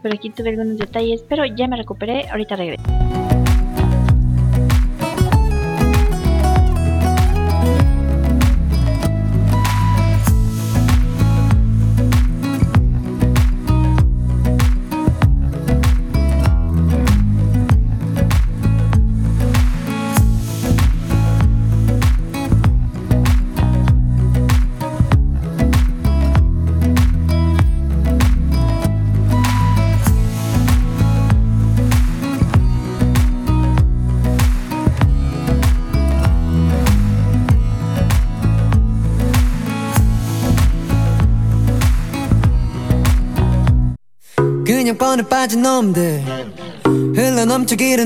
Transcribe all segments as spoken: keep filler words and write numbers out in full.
pero aquí tuve algunos detalles, pero ya me recuperé, ahorita regreso. 그냥 뻔히 빠진 놈들 흘러넘쳐 기른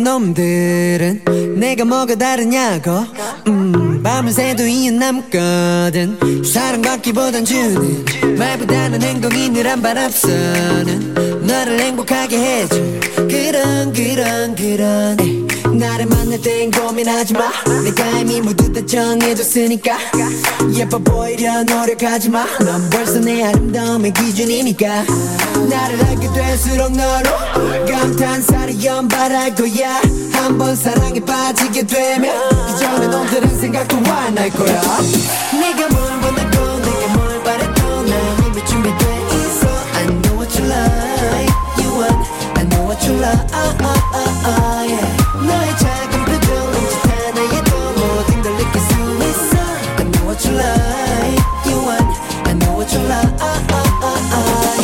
놈들은 내가 뭐가 다르냐고 음, 밤을 새도 이유 남거든 사랑받기보단 주는 말보다는 행동이 늘 한 발 앞서는 너를 행복하게 해줘 그런 그런 그런 에이. 나를 만날 땐 고민하지마 내가 이미 모두 다 정해줬으니까 예뻐 보이려 노력하지마 넌 벌써 내 아름다움의 기준이니까 나를 알게 될수록 너로 감탄사를 연발할 거야 한번 사랑에 빠지게 되면 기존의 놈들은 생각도 안 할 거야 네가 뭘 원하고 내가 뭘 바라도 난 이미 준비돼 있어 I know what you like You want I know what you like oh, oh, oh, oh, yeah. 너의 작은 표정 눈짓 하나에도 모든 걸 느낄 수 있어 I know what you like You want I know what you like oh, oh, oh,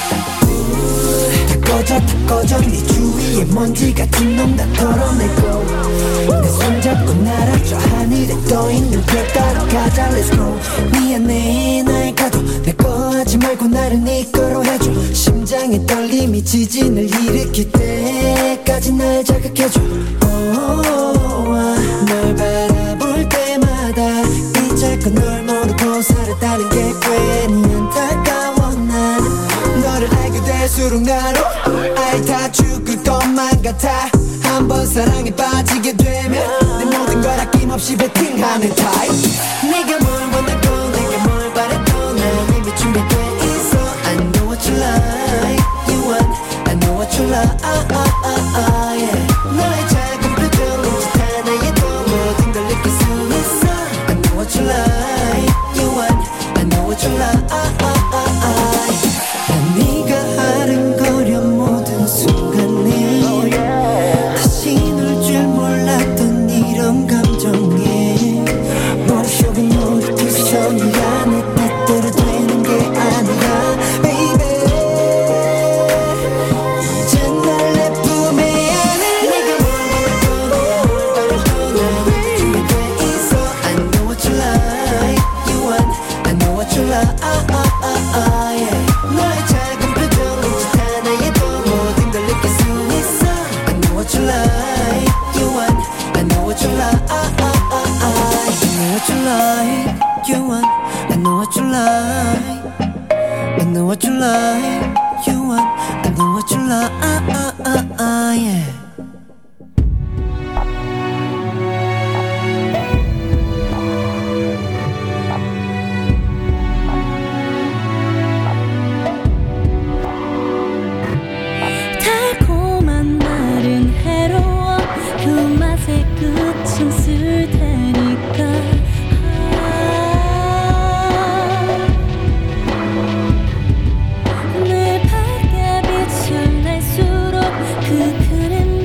oh. 다 꺼져 다 꺼져 네 주위에 먼지 같은 놈 다 털어내고 내 손잡고 날아 저 하늘에 떠있는 별 따라가자 Let's go 미안해 날 가도 내 거 하지 말고 나를 네 거로 해줘 심장의 떨림이 지진을 일으킬 때까지 날 자극해줘 oh, 널 바라볼 때마다 이제껏 널 모르고 살았다는 게 괜히 안타까워 난 너를 알게 될수록 나로 아예 다 죽을 것만 같아 한번 사랑에 빠지게 되면 내 모든 걸 아낌없이 베팅하는 타입 네가 뭘 원하고 내가 뭘 바라도 난 이미 준비돼 있어 I know what you like You want I know what you like oh, oh, oh, oh, yeah. 너의 작은 표정 눈짓 하나에도 모든 걸 느낄 수 있어 I know what you like You want I know what you like oh, oh, oh, oh. 난 네가 아른거려 모든 순간에 다시 놀 줄 몰랐던 이런 감정에 머릿속에 놀이터서 네 안에 뜻대로 되는 게 아니야 baby 이젠 날 내 품에 안에 네가 뭘 원하고 뭘 준비돼 있어 I know what you like You want I know what you like oh, oh, oh, oh, yeah. 너의 작은 표정 눈짓 하나에도 모든 걸 느낄 수 있어 I know what you like You want I know what you like oh, oh, oh, oh. I know what you like You want I know what you like I know what you like You want I know what you like oh, oh, oh, oh, yeah. 달콤한 말은 해로워 그 맛의 끝은 쓸 테니까 늘 밝게 빛을 낼수록 그 그림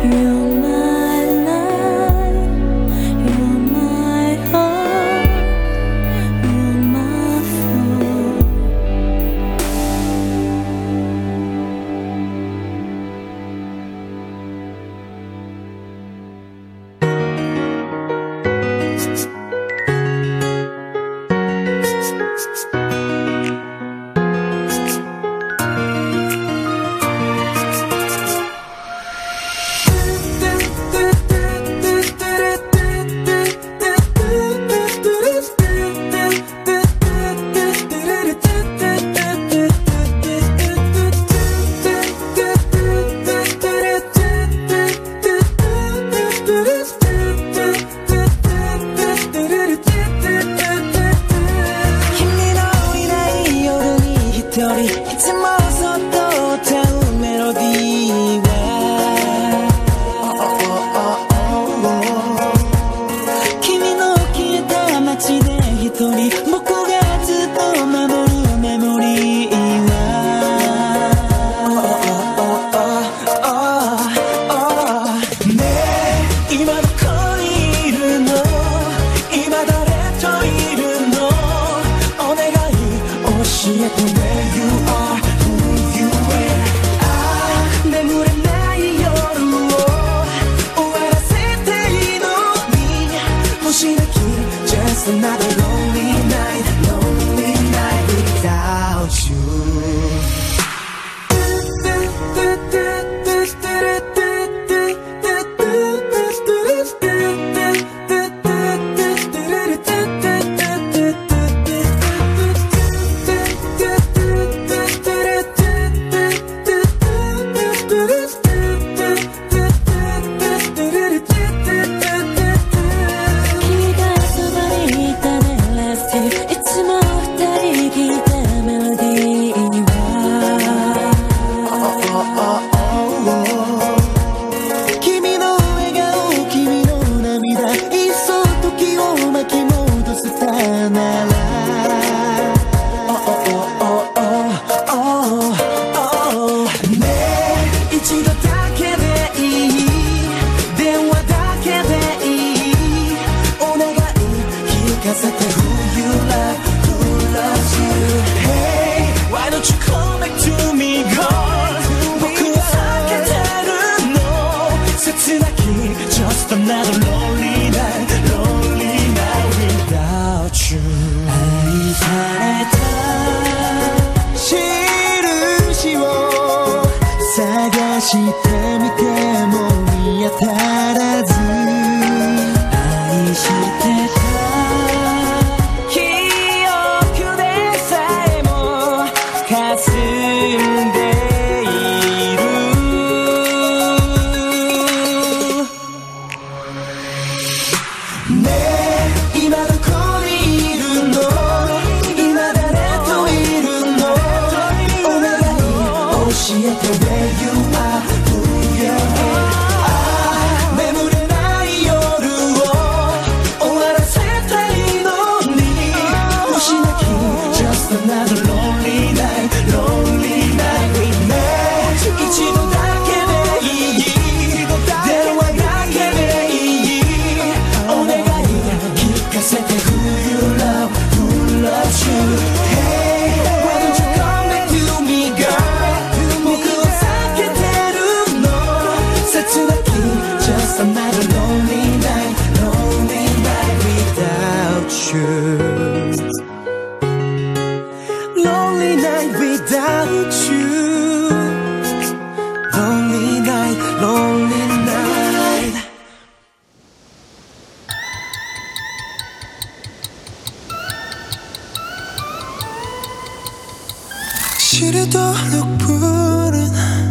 시리도록 푸른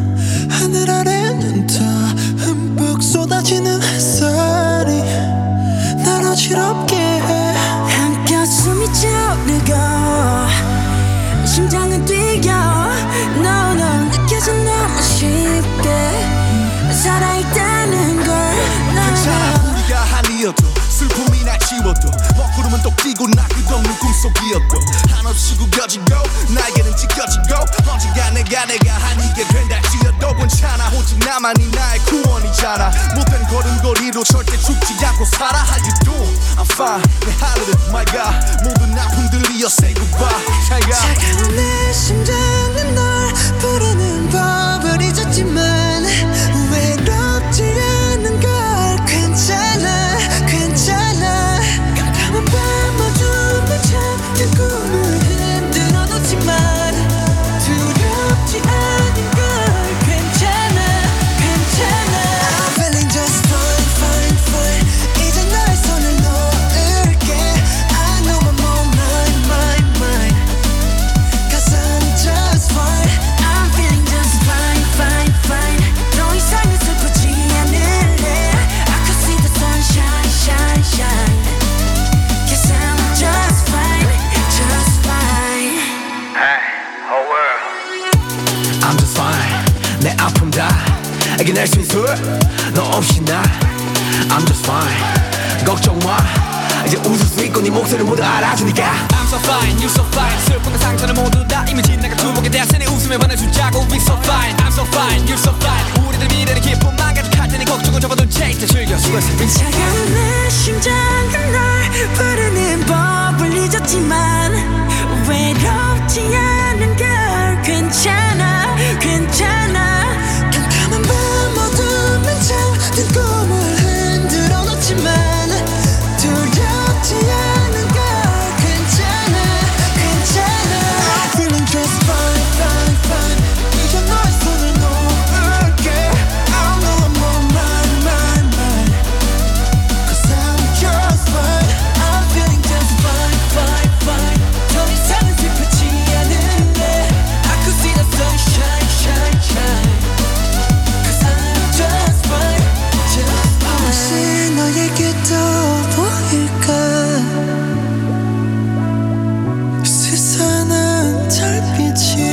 하늘 아래는 더 흠뻑 쏟아지는 햇살이 날 어지럽게 해. 한껏 숨이 차오르고 심장은 뛰어. No no 느껴져 너무 쉽게 살아있다는 걸. 괜찮아 우리가 아니어도 슬픔이 날 지워도 먹구름은 또 끼고 나 끝없는 꿈속이었고 한없이 구겨지고 날개는 찢겨지고 언젠가 내가 내가 아니게 된다 지어도 해도 괜찮아 오직 나만이 나의 구원이잖아 모든 걸음걸이로 절대 죽지 않고 살아 How you doing? I'm fine 내 하루는 my God 모든 아픔들이여 say goodbye 차가운 내 심장은 널 부르는 법을 잊었지만 외롭지 않는 걸 괜찮아 괜찮아 깜깜한 밤 어둠에 잠든 꿈을 흔들어 놓지만 두렵지 않은 걸 괜찮아 괜찮아 I'm feeling just fine fine fine 이제 너의 손을 놓을게 I know I'm on mine mine mine Cause I'm just fine I'm feeling just fine fine fine 더 이상은 슬프지 않을래 I could see the sunshine shine shine Cause I'm just fine just fine Hey, whole world I'm just fine 내 아픔 다 이겨낼 수 있어 너 없이 나 I'm just fine 걱정 마 이제 웃을 수 있고 네 목소리를 모두 알아주니까 I'm so fine, you so fine 슬픔과 상처는 모두 다 이미 지나가 두목에 대하으니 웃음에 반해주자고 We so fine, I'm so fine, you so fine 우리들 미래는 기쁨만 가득할 테니 걱정은 접어둔 채 이제 즐겨 수고했어 차가운 내 심장은 널 부르는 법을 잊었지만 외롭지 않은 걸 괜찮아 괜찮아 깜깜한 밤 어둠에 잠든 꿈을 흔들어 놓지만 두렵지 않은 걸 괜찮아 괜찮아 I'm feeling just fine fine fine 이제 너의 손을 놓을게 I know I'm on mine mine mine Cause I'm just fine I'm feeling just fine fine fine 더 이상은 슬프지 않을래 I could see the sunshine shine shine Cause I'm just fine just fine 혹시 너에게도 보일까 세상은 달빛이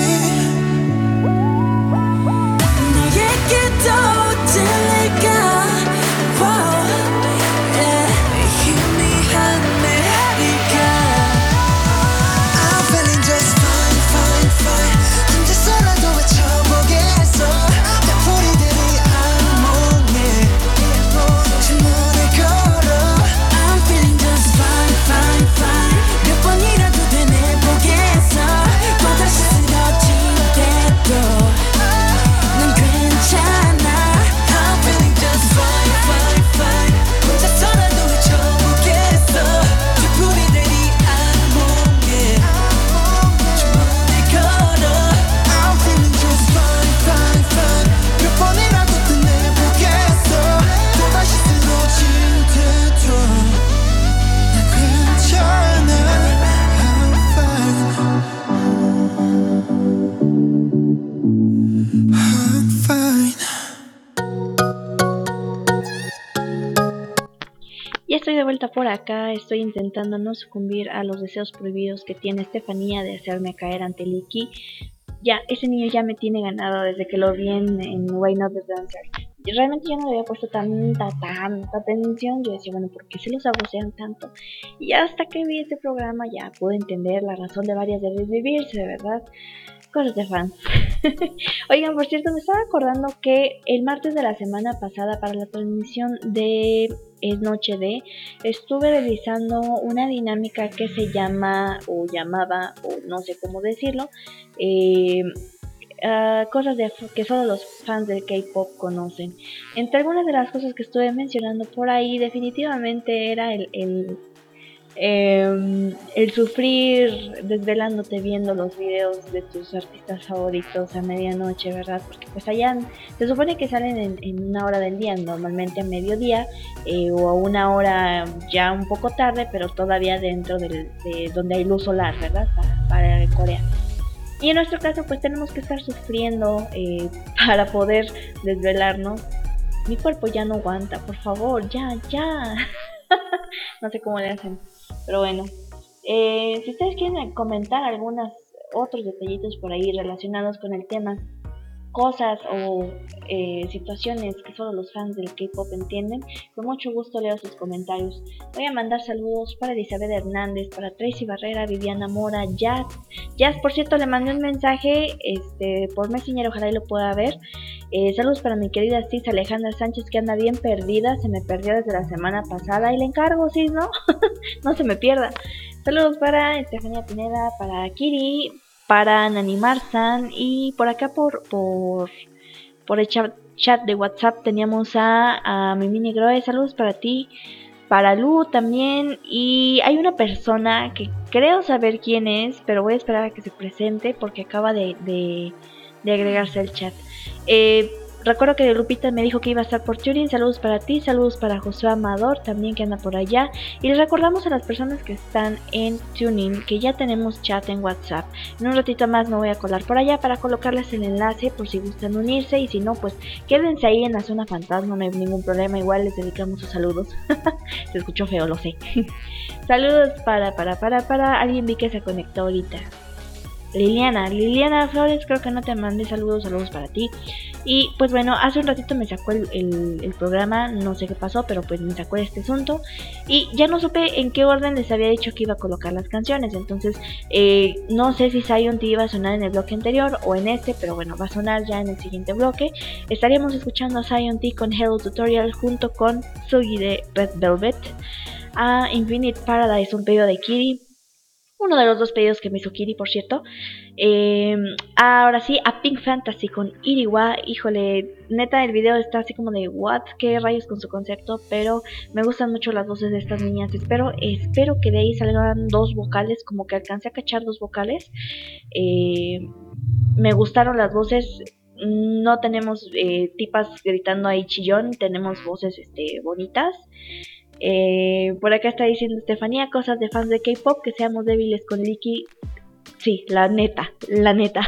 너에게도 들릴까 wow, yeah. 희미한 메아리가 I'm feeling just fine fine fine 혼자서라도 외쳐보겠어 내 소리들이 악몽에 주문을 걸어 I'm feeling just fine fine fine 몇 번이라도 되뇌보겠어 또다시 쓰러질 때도 난 괜찮아 I'm feeling just fine fine fine 혼자서라도 외쳐보겠어 내 소리들이 악몽에 주문을 걸어 I'm feeling just fine fine fine 몇 번이라도 되뇌보겠어 또다시 쓰러질 때도 난 괜찮아 I'm fine I'm fine Ya estoy de vuelta por acá, estoy intentando no sucumbir a los deseos prohibidos que tiene Estefanía de hacerme caer ante Licky. Ya, ese niño ya me tiene ganado desde que lo vi en, en Why Not the Dancer. Y realmente yo no le había puesto tanta, tanta atención. Yo decía, bueno, ¿por qué se los abusean tanto? Y hasta que vi este programa ya pude entender la razón de varias de desvivirse, ¿verdad? Cosas de fans. Oigan, por cierto, me estaba acordando que el martes de la semana pasada, para la transmisión de Es Noche de, estuve realizando una dinámica que se llama, o llamaba, o no sé cómo decirlo, eh, uh, cosas de, que solo los fans del K-pop conocen. Entre algunas de las cosas que estuve mencionando por ahí, definitivamente era el, el Eh, el sufrir desvelándote viendo los videos de tus artistas favoritos a medianoche, ¿verdad? Porque pues allá se supone que salen en, en una hora del día, normalmente a mediodía eh, o a una hora ya un poco tarde, pero todavía dentro del, de donde hay luz solar, ¿verdad? Para, para Corea. Y en nuestro caso pues tenemos que estar sufriendo eh, para poder desvelarnos. Mi cuerpo ya no aguanta, por favor, ya, ya. No sé cómo le hacen, pero bueno. Eh, si ustedes quieren comentar algunos otros detallitos por ahí relacionados con el tema, cosas o eh, situaciones que solo los fans del K-pop entienden, con mucho gusto leo sus comentarios. Voy a mandar saludos para Elizabeth Hernández, para Tracy Barrera, Viviana Mora, Jazz. Jazz, por cierto, le mandé un mensaje este, por Messenger, ojalá y lo pueda ver. Eh, saludos para mi querida Cis Alejandra Sánchez, que anda bien perdida, se me perdió desde la semana pasada y le encargo, Cis, ¿no? No se me pierda. Saludos para Estefanía Pineda, para Kiri, para Nani Marsan y por acá por por, por el chat, chat de WhatsApp teníamos a, a mi mini Groe. Saludos para ti, para Lu también, y hay una persona que creo saber quién es, pero voy a esperar a que se presente porque acaba de, de, de agregarse al chat. Eh, Recuerdo que Lupita me dijo que iba a estar por Turing. Saludos para ti, saludos para Josué Amador también, que anda por allá. Y les recordamos a las personas que están en Tuning que ya tenemos chat en WhatsApp. En un ratito más me voy a colar por allá para colocarles el enlace por si gustan unirse. Y si no, pues quédense ahí en la zona fantasma, no hay ningún problema. Igual les dedicamos sus saludos. Se escuchó feo, lo sé. Saludos para, para, para, para. Alguien vi que se conectó ahorita. Liliana, Liliana Flores, creo que no te mandé saludos, saludos para ti. Y pues bueno, hace un ratito me sacó el, el, el programa, no sé qué pasó, pero pues me sacó este asunto. Y ya no supe en qué orden les había dicho que iba a colocar las canciones. Entonces, eh, no sé si Zion T iba a sonar en el bloque anterior o en este, pero bueno, va a sonar ya en el siguiente bloque. Estaríamos escuchando a Zion T con Hello Tutorial junto con Sugi de Red Velvet. A Infinite Paradise, un pedido de Kiri. Uno de los dos pedidos que me hizo Kiri, por cierto. Eh, ahora sí, a Pink Fantasy con Iriwa. Híjole, neta, el video está así como de what, qué rayos con su concepto. Pero me gustan mucho las voces de estas niñas. Espero, espero que de ahí salgan dos vocales. Como que alcancé a cachar dos vocales. Eh, me gustaron las voces. No tenemos eh, tipas gritando ahí chillón. Tenemos voces este, bonitas. Eh, por acá está diciendo Estefanía, cosas de fans de K-pop, que seamos débiles con Licky. Sí, la neta, la neta.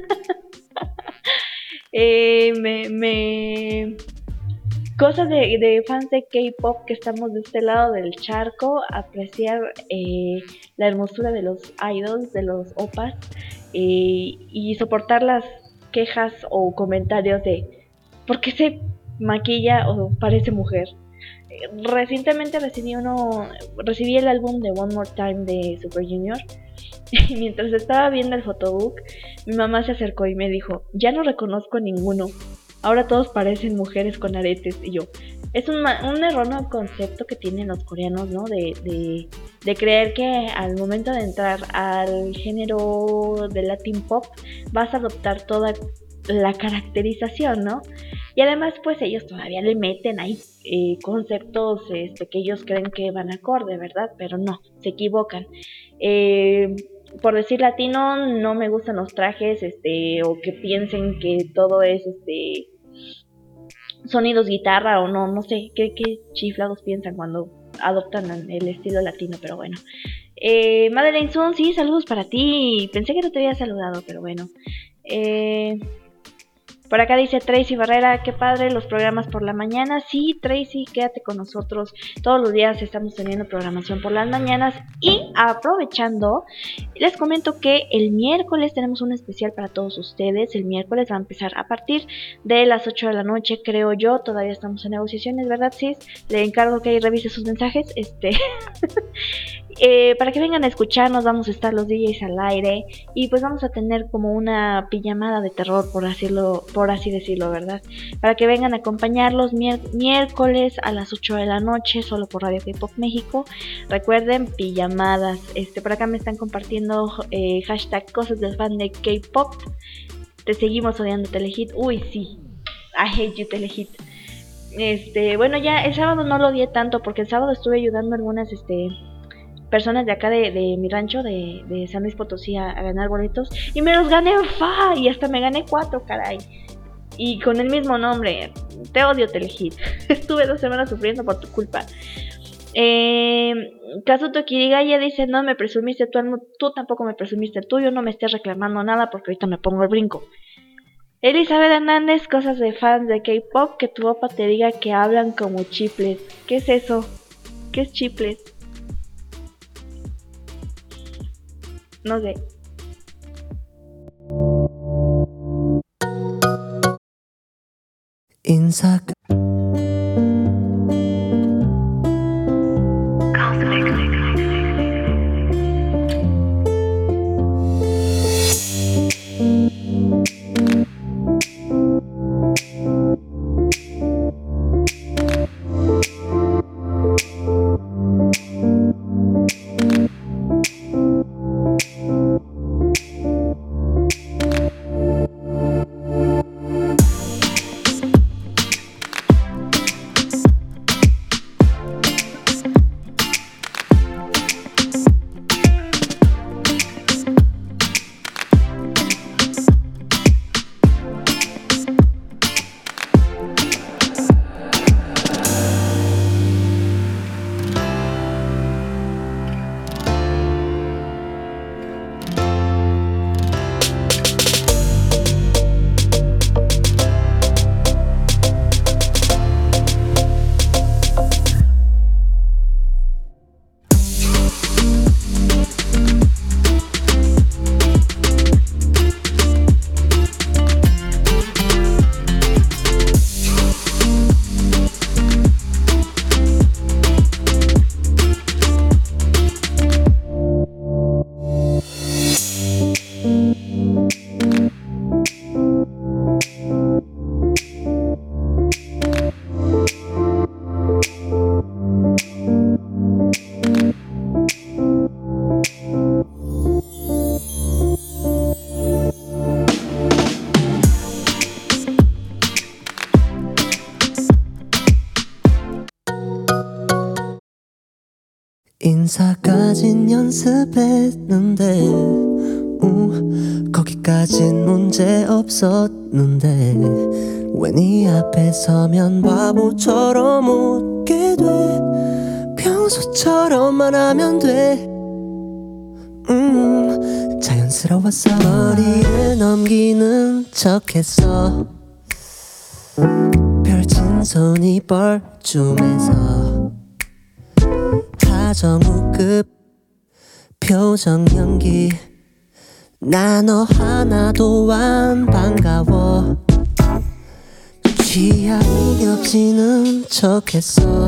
eh, me, me... Cosas de, de fans de K-pop que estamos de este lado del charco, apreciar eh, la hermosura de los idols, de los opas, eh, y soportar las quejas o comentarios de ¿por qué se maquilla o parece mujer? Recientemente recibí uno, recibí el álbum de One More Time de Super Junior y mientras estaba viendo el photobook, mi mamá se acercó y me dijo, ya no reconozco ninguno, ahora todos parecen mujeres con aretes. Y yo, es un, un erróneo concepto que tienen los coreanos, ¿no? De, de, de creer que al momento de entrar al género de Latin Pop vas a adoptar toda la caracterización, ¿no? Y además pues ellos todavía le meten ahí eh, conceptos este, que ellos creen que van acorde, ¿verdad? Pero no, se equivocan. Eh, por decir latino, no me gustan los trajes, este, o que piensen que todo es este sonidos guitarra o no, no sé, qué, qué chiflados piensan cuando adoptan el estilo latino, pero bueno. Eh, Madeleine Sun, sí, saludos para ti. Pensé que no te había saludado, pero bueno. Eh... Por acá dice Tracy Barrera, qué padre los programas por la mañana. Sí, Tracy, quédate con nosotros. Todos los días estamos teniendo programación por las mañanas. Y aprovechando, les comento que el miércoles tenemos un especial para todos ustedes. El miércoles va a empezar a partir de las ocho de la noche, creo yo. Todavía estamos en negociaciones, ¿verdad, Cis? Le encargo que revise sus mensajes. Este... Eh, para que vengan a escucharnos, vamos a estar los D Js al aire y pues vamos a tener como una pijamada de terror, por decirlo, por así decirlo, ¿verdad? Para que vengan a acompañarlos mier- miércoles a las ocho de la noche, solo por Radio K-Pop México. Recuerden, pijamadas. Este, por acá me están compartiendo eh, hashtag cosas del fan de K-Pop. Te seguimos odiando, Telehit. Uy, sí, I hate you, Telehit. Este, bueno, ya el sábado no lo odié tanto porque el sábado estuve ayudando a algunas, este... personas de acá de, de mi rancho de, de San Luis Potosí a, a ganar boletos y me los gané fa y hasta me gané cuatro, caray, y con el mismo nombre. Te odio, Telehit. Estuve dos semanas sufriendo por tu culpa. eh, Kazuto Kirigaya dice, no me presumiste tú, tú tampoco me presumiste el tuyo, no me estés reclamando nada porque ahorita me pongo el brinco. Elizabeth Hernández, cosas de fans de K-pop, que tu opa te diga que hablan como chiples. ¿Qué es eso? ¿Qué es chiples? No sé. 인사 인사까진 연습했는데 음, 거기까진 문제 없었는데 왜 네 앞에 서면 바보처럼 웃게 돼. 평소처럼만 하면 돼. 음, 자연스러웠어. 머리를 넘기는 척했어. 펼친 손이 뻘쭘해서 하정우급 표정 연기. 나 너 하나도 안 반가워. 취향이 겹치는 척했어.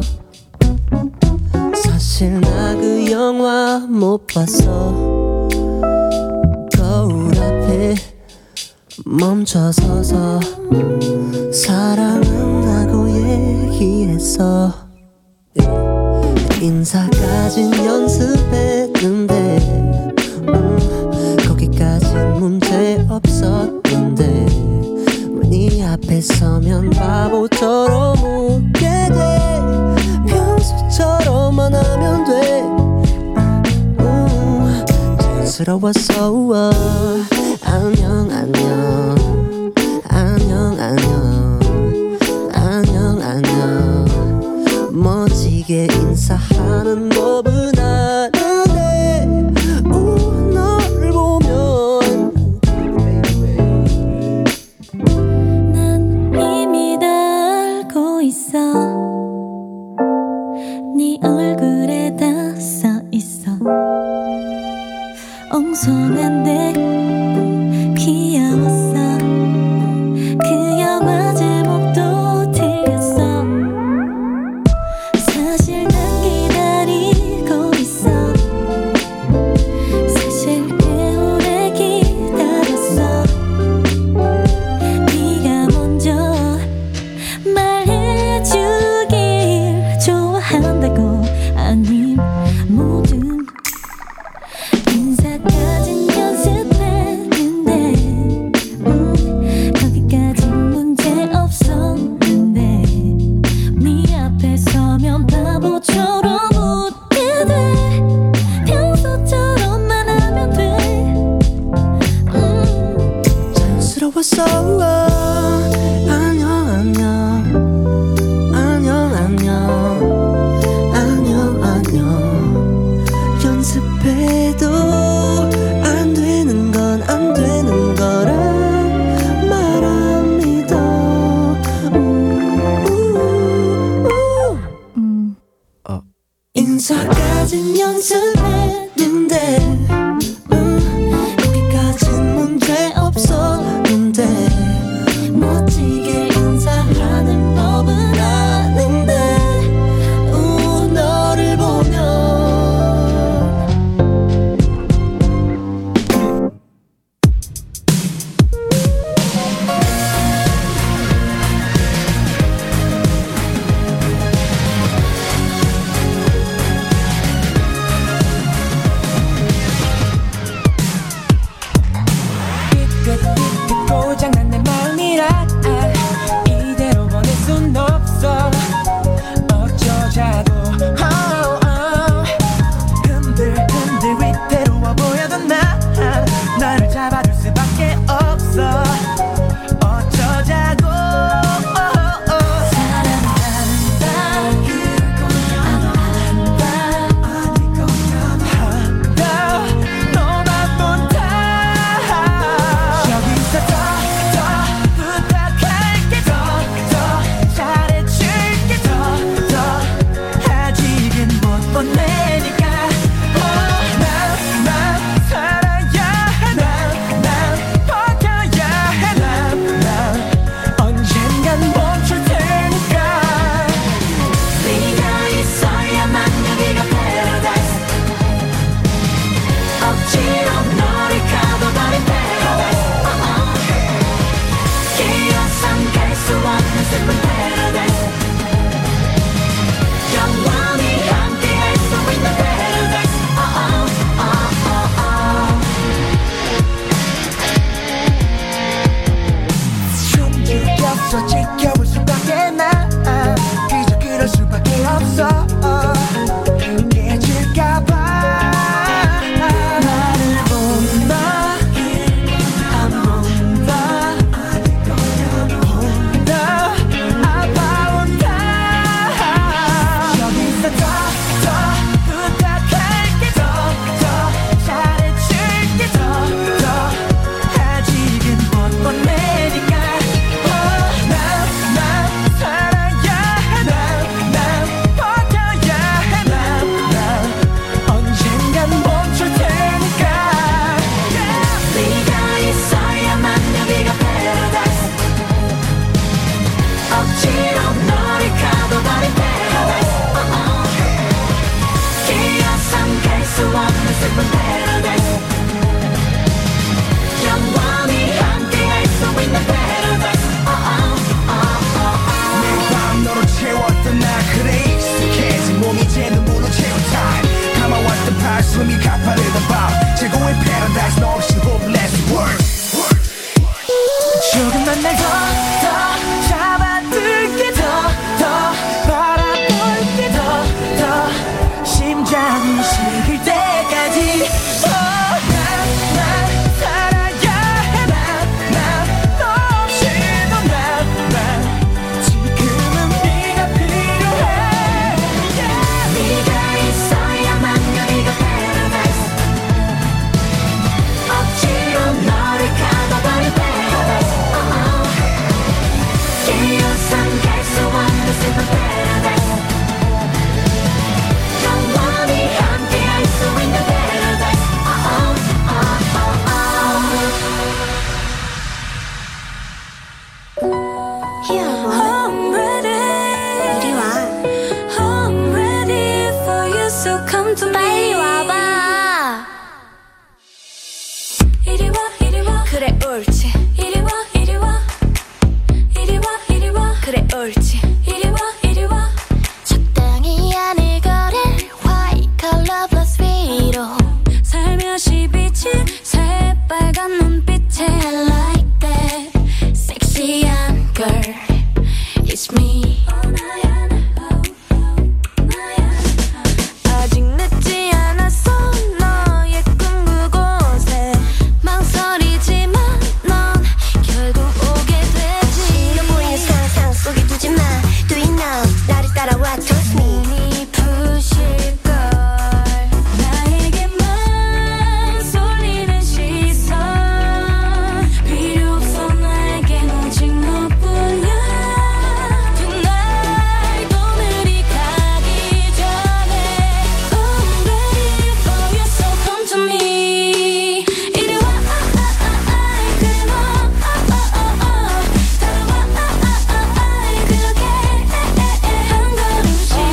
사실 나 그 영화 못 봤어. 거울 앞에 멈춰서서 사랑은 하고 얘기했어. 인사까진 연습했는데 음, 거기까진 문제 없었는데 왜 네 앞에 서면 바보처럼 웃게 돼. 평소처럼만 하면 돼. 음, 자연스러웠어. 우와. 안녕 안녕 안녕 안녕 안녕 안녕. 멋지게 인사하는 법은 아는데 오, 널 보면 난 이미 다 알고 있어. 네 얼굴에 다 써있어. 엉성한데 귀여웠어. 그 영화 제목도 틀렸어. 사실 난 기다리고 있어. 사실 꽤 오래 기다렸어. 네가 먼저 말해주길 좋아한다고. 아님 모든 인사까진 연습했는데 음, 거기까진 문제 없었는데 네 앞에 서면 바보처럼 웃게 돼. 평소처럼만 하면 돼. 음. 자연스러웠어. 안녕 안녕 안녕 안녕 안녕 안녕. 연습해도 안 되는 건 안 되는 거라 말 안 믿어. 우, 우, 우. 인사까진 연습했는데 음, 거기까진 문제 없었는데 멋지게 인사하는 없어 깨질까봐 나를 본다 안 본다 본다 아파온다 여기서 더 더 부탁할게 더 더 잘해줄게 더 더 아직은 못 보내니까 숨이 가파르던 밤 최고의 paradise 너 없이 hopeless world 조금만 날 더 더 잡아둘게 더 더 바라볼게 더 더 심장이 식을 때까지 oh, 난, 난 살아야 해 난, 난 너 없이도 난, 난 지금은 네가 필요해 yeah. 네가 있어야만 여기가 억지로 너를 가둬버릴 paradise 깨어선 갈 수 없는 슬픈 paradise 영원히 함께할 수 있는 paradise Here I'm ready 이리 와 I'm ready for you so come to me 빨리 와봐 이리 와 이리 와 그래 옳지 이리 와 이리 와 이리 와 이리 와 그래 옳지 이리 와 이리 와 적당히 하늘 거릴 white color plus 위로 살며시 비친 새빨간 눈빛에 I like that 섹시한 girl It's me 아직 늦지 않았어 너의 꿈 그곳에 망설이지만 넌 결국 오게 되지 너 보이는 상상 속에 두지 마 Do you know 나를 따라와 Trust me 눈이 부실걸 나에게만 쏠리는 시선 필요 없어 나에겐 오직 너뿐이야 Tonight 오늘이 가기 전에 I'm ready for you so come to me 이리 와 그래 너 따라와 그렇게 한 걸음씩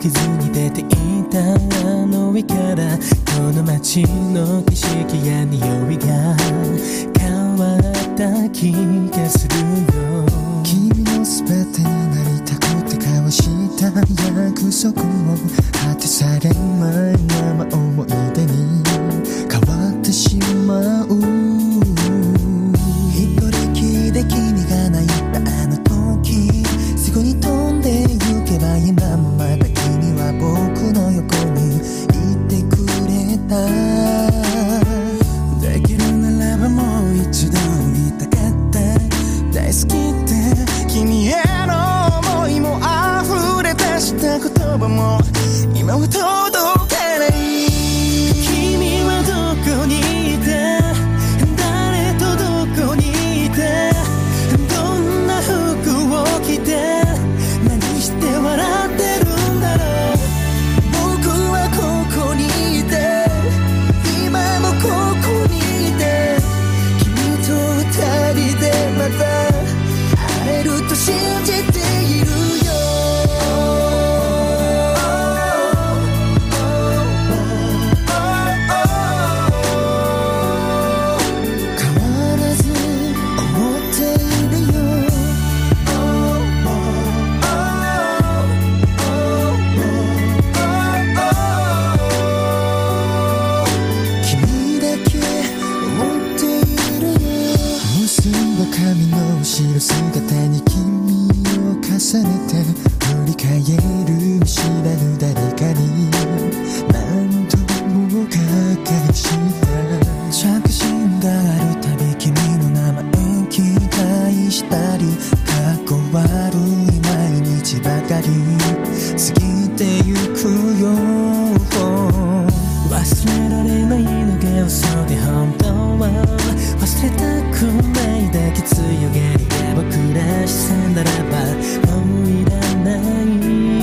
げずに出ていたあの日からこの街の景色や匂いが変わった気がするよ。 君の全てになりたくて交わした約束も果てされないまま思い出に変わってしまう。一人きりで君が泣いたあの時すぐに飛んで行けば今もまた君は僕の横にいてくれた。できるならばもう一度言いたかった大好きって君への思いも溢れ出した言葉も今は届かない。 君はどこにいた、誰とどこにいた、どんな服を着て何して笑ってるんだろう。 僕はここにいて今もここにいて君と二人でまた会えると信じているよ。変わらず思っているよ。君だけ思っているよ。結んだ髪の後ろ姿に君を重ねて振り返る見知らぬ誰かに何度も書きした着信があるたび君の名前聞き返したりかっこ悪い毎日ばかり過ぎてゆくよ。 忘れられないのが嘘で本当は忘れたくないだけ強がりが僕らしさならばもういらない。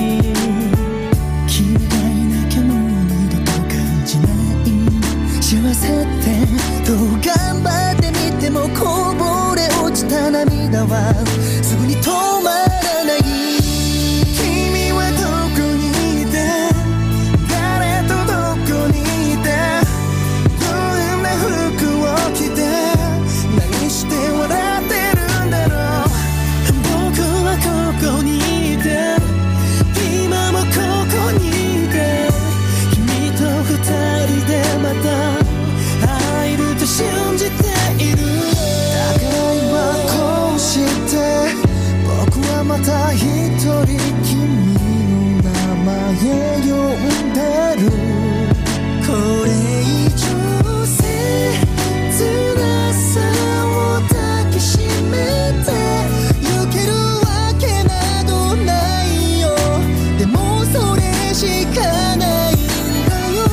君がいなきゃもう二度と感じない幸せってどう頑張ってみてもこぼれ落ちた涙はすぐに止まらない。君はどこにいて誰とどこにいてどんな服を着て何して笑ってるんだろう。 僕はここにいて今もここにいて君と二人でまた会えると信じている。 だから今こうして僕はまた一人君の名前呼んでる。これ以上切なさを抱きしめて行けるわけなどないよ。でもそれしかないんだよ。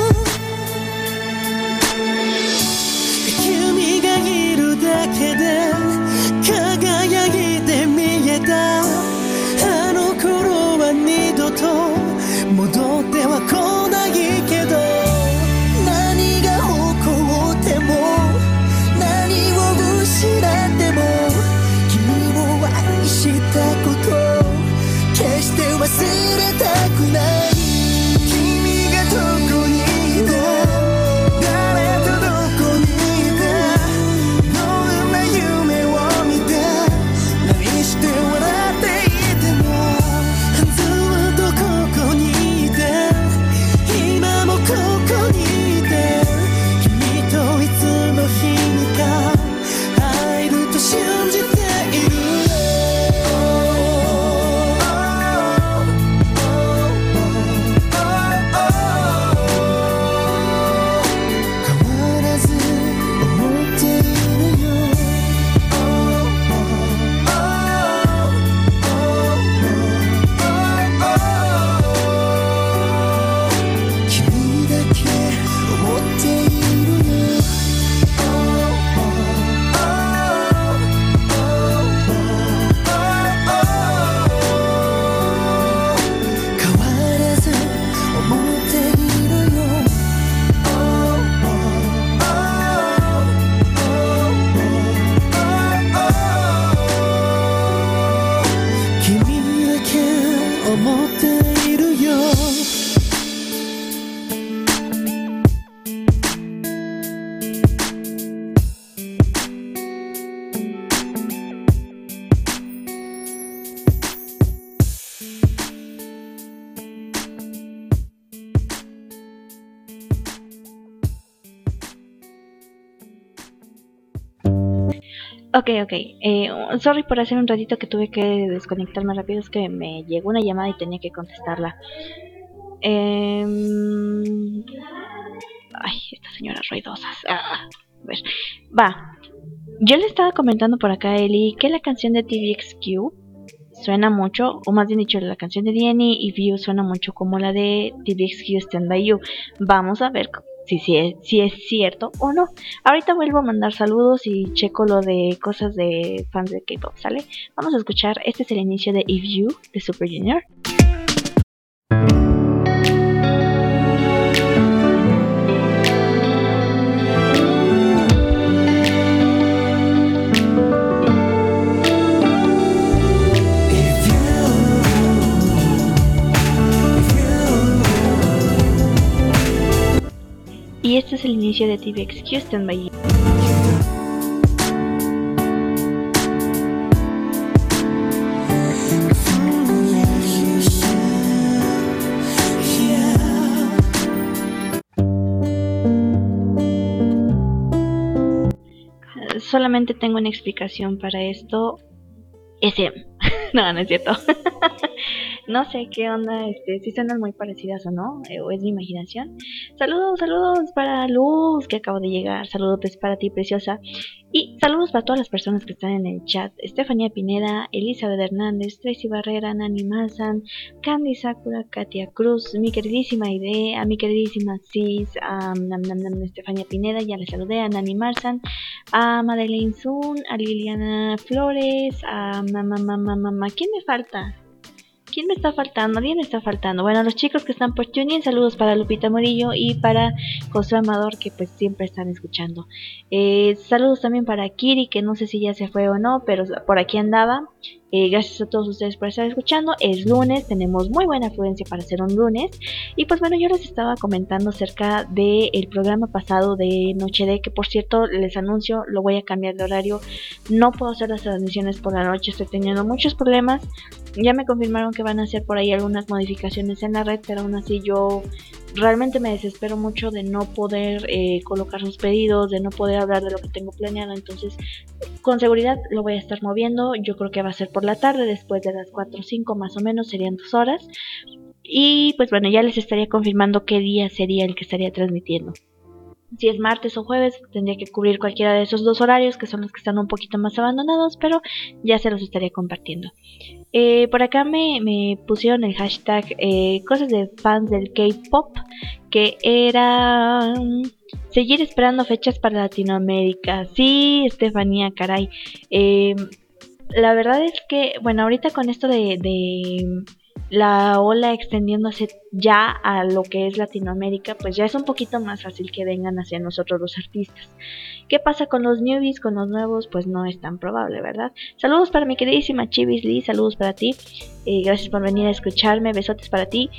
君がいるだけで輝いて見えたあの頃は二度と戻っては来ないけど何が起こっても何を失っても君を愛したこと決して忘れたくない。君がどこにいて誰とどこにいてどんな夢を見て何して笑っていてもずっとここにいて今もここにいて君といつの日にか会えると信じている。 変わらず思っているよ。君だけ思っているよ。 Ok, ok. Eh, sorry por hacer un ratito que tuve que desconectarme rápido. Es que me llegó una llamada y tenía que contestarla. Eh, ay, estas señoras ruidosas. Ah, a ver, va. Yo le estaba comentando por acá a Eli que la canción de T V X Q suena mucho, o más bien dicho, la canción de D N E y View suena mucho como la de T V X Q Stand By You. Vamos a ver si, si, es, si es cierto o no. Ahorita vuelvo a mandar saludos y checo lo de cosas de fans de K-pop, ¿sale? Vamos a escuchar, este es el inicio de If You de Super Junior. Y este es el inicio de T V X Q Stand By You. Solamente tengo una explicación para esto. S M. No, no es cierto. No sé qué onda, este, si suenan muy parecidas o no, eh, o es mi imaginación. Saludos, saludos para Luz, que acabo de llegar. Saludos para ti, preciosa. Y saludos para todas las personas que están en el chat. Estefanía Pineda, Elizabeth Hernández, Tracy Barrera, Nani Mazan, Candy Sakura, Katia Cruz, mi queridísima Idea, a mi queridísima Cis, a um, Estefanía Pineda, ya le saludé, a Nani Marzan, a Madeleine Zun, a Liliana Flores, a mamá, mamá, mamá. ¿Quién me falta? ¿Quién me está faltando? ¿Quién me está faltando? Bueno, los chicos que están por tuning, saludos para Lupita Murillo y para José Amador, que pues siempre están escuchando. Eh, saludos también para Kiri, que no sé si ya se fue o no, pero por aquí andaba. Eh, gracias a todos ustedes por estar escuchando. Es lunes, tenemos muy buena afluencia para hacer un lunes. Y pues bueno, yo les estaba comentando acerca del programa pasado de Noche D, que por cierto les anuncio, lo voy a cambiar de horario. No puedo hacer las transmisiones por la noche, estoy teniendo muchos problemas. Ya me confirmaron que van a hacer por ahí algunas modificaciones en la red, pero aún así yo realmente me desespero mucho de no poder eh, colocar los pedidos, de no poder hablar de lo que tengo planeado. Entonces con seguridad lo voy a estar moviendo. Yo creo que va a ser por la tarde, después de las cuatro o cinco más o menos, serían dos horas. Y pues bueno, ya les estaría confirmando qué día sería el que estaría transmitiendo. Si es martes o jueves, tendría que cubrir cualquiera de esos dos horarios, que son los que están un poquito más abandonados, pero ya se los estaría compartiendo. Eh, por acá me, me pusieron el hashtag eh, cosas de fans del K-pop, que era um, seguir esperando fechas para Latinoamérica. Sí, Estefanía, caray. Eh, la verdad es que, bueno, ahorita con esto de... de la ola extendiéndose ya a lo que es Latinoamérica, pues ya es un poquito más fácil que vengan hacia nosotros los artistas. ¿Qué pasa con los newbies, con los nuevos? Pues no es tan probable, ¿verdad? Saludos para mi queridísima Chivis Lee, saludos para ti, eh, gracias por venir a escucharme, besotes para ti.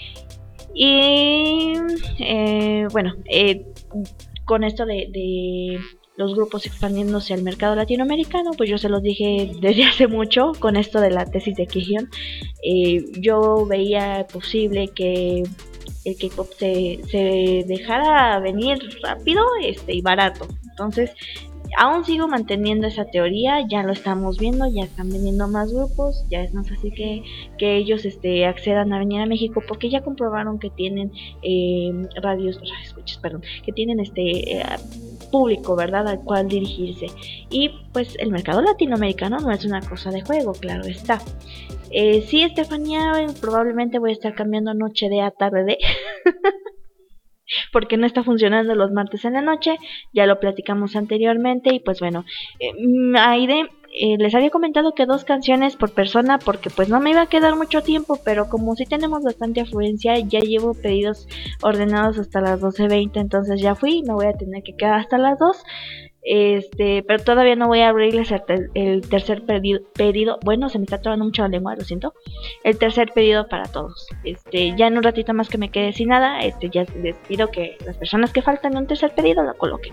Y eh, bueno, eh, con esto de... de los grupos expandiéndose al mercado latinoamericano, pues yo se los dije desde hace mucho con esto de la tesis de Kihyun. Eh, yo veía posible que el K-pop se, se dejara venir rápido este, y barato. Entonces, aún sigo manteniendo esa teoría, ya lo estamos viendo, ya están veniendo más grupos, ya es más fácil que, que ellos este, accedan a venir a México, porque ya comprobaron que tienen eh, radios, escuchas, perdón, que tienen este eh, público, ¿verdad?, al cual dirigirse. Y pues el mercado latinoamericano no es una cosa de juego, claro está. Eh, sí, Estefanía, probablemente voy a estar cambiando noche de a tarde de... porque no está funcionando los martes en la noche, ya lo platicamos anteriormente. Y pues bueno, eh, Aide, eh, les había comentado que dos canciones por persona, porque pues no me iba a quedar mucho tiempo, pero como sí tenemos bastante afluencia, ya llevo pedidos ordenados hasta las doce veinte, entonces ya fui, me voy a tener que quedar hasta las dos. Este, pero todavía no voy a abrirles el, ter el tercer pedido, pedido. Bueno, se me está trabando mucho la lengua, lo siento. El tercer pedido para todos. Este, ya en un ratito más que me quede sin nada, este, ya les pido que las personas que faltan en un tercer pedido lo coloquen.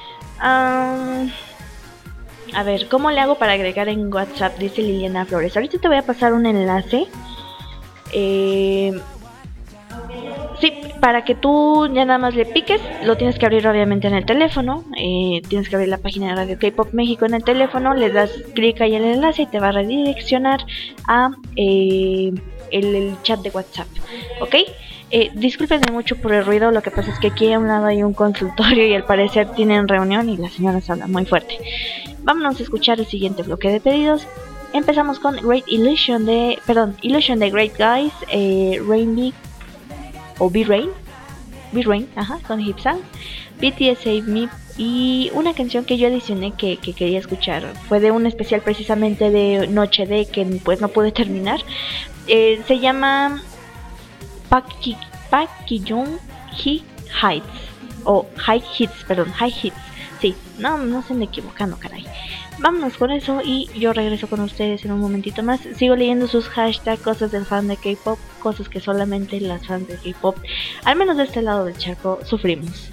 Um, a ver, ¿cómo le hago para agregar en WhatsApp? Dice Liliana Flores. Ahorita te voy a pasar un enlace. Eh, Sí, para que tú ya nada más le piques, lo tienes que abrir obviamente en el teléfono. Eh, tienes que abrir la página de Radio K-Pop México en el teléfono, le das clic ahí en el enlace y te va a redireccionar a eh, el, el chat de WhatsApp, ¿ok? Eh, discúlpenme mucho por el ruido, lo que pasa es que aquí a un lado hay un consultorio y al parecer tienen reunión y las señoras hablan muy fuerte. Vámonos a escuchar el siguiente bloque de pedidos. Empezamos con Great Illusion de, perdón, Illusion de Great Guys, eh, Rain o B-Rain, B-Rain, ajá, con Hipsang, B T S Save Me y una canción que yo adicioné que, que quería escuchar. Fue de un especial precisamente de Noche de que pues no pude terminar. Eh, se llama Paki, Pakiyong High Heights o High Hits, perdón, High Hits. Sí, no, no se me equivocando, caray. Vámonos con eso y yo regreso con ustedes en un momentito más. Sigo leyendo sus hashtags, cosas del fan de K-Pop, cosas que solamente las fans de K-Pop, al menos de este lado del charco, sufrimos.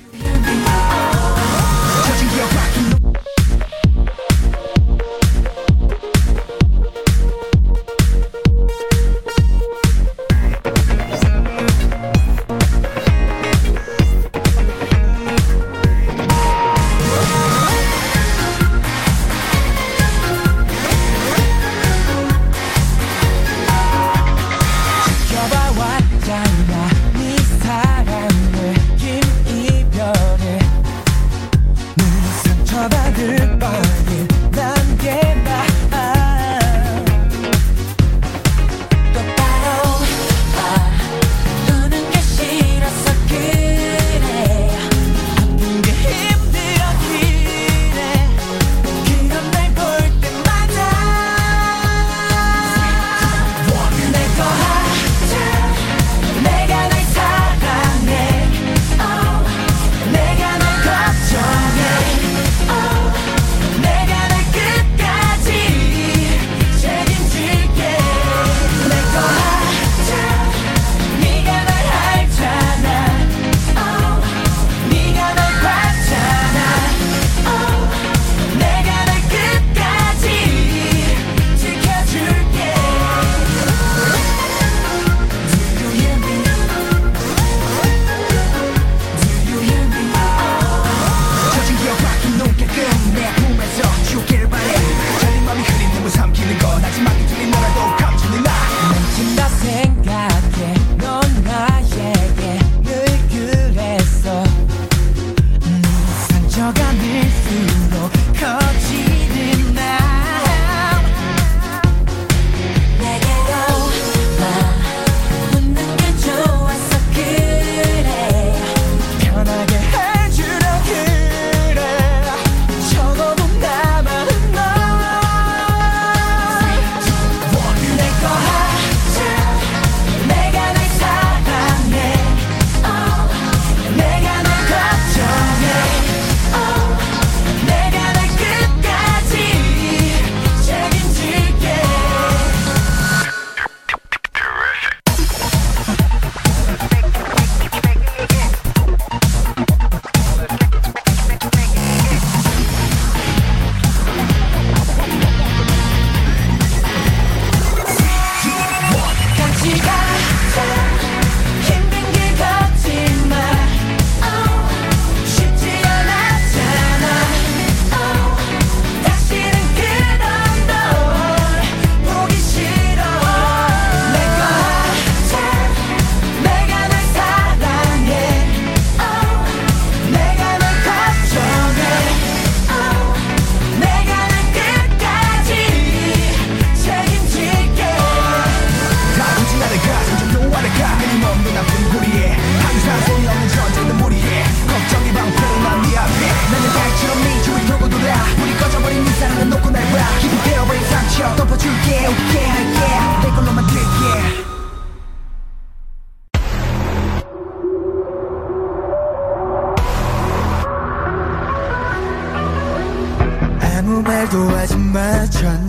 아무 말도 하지마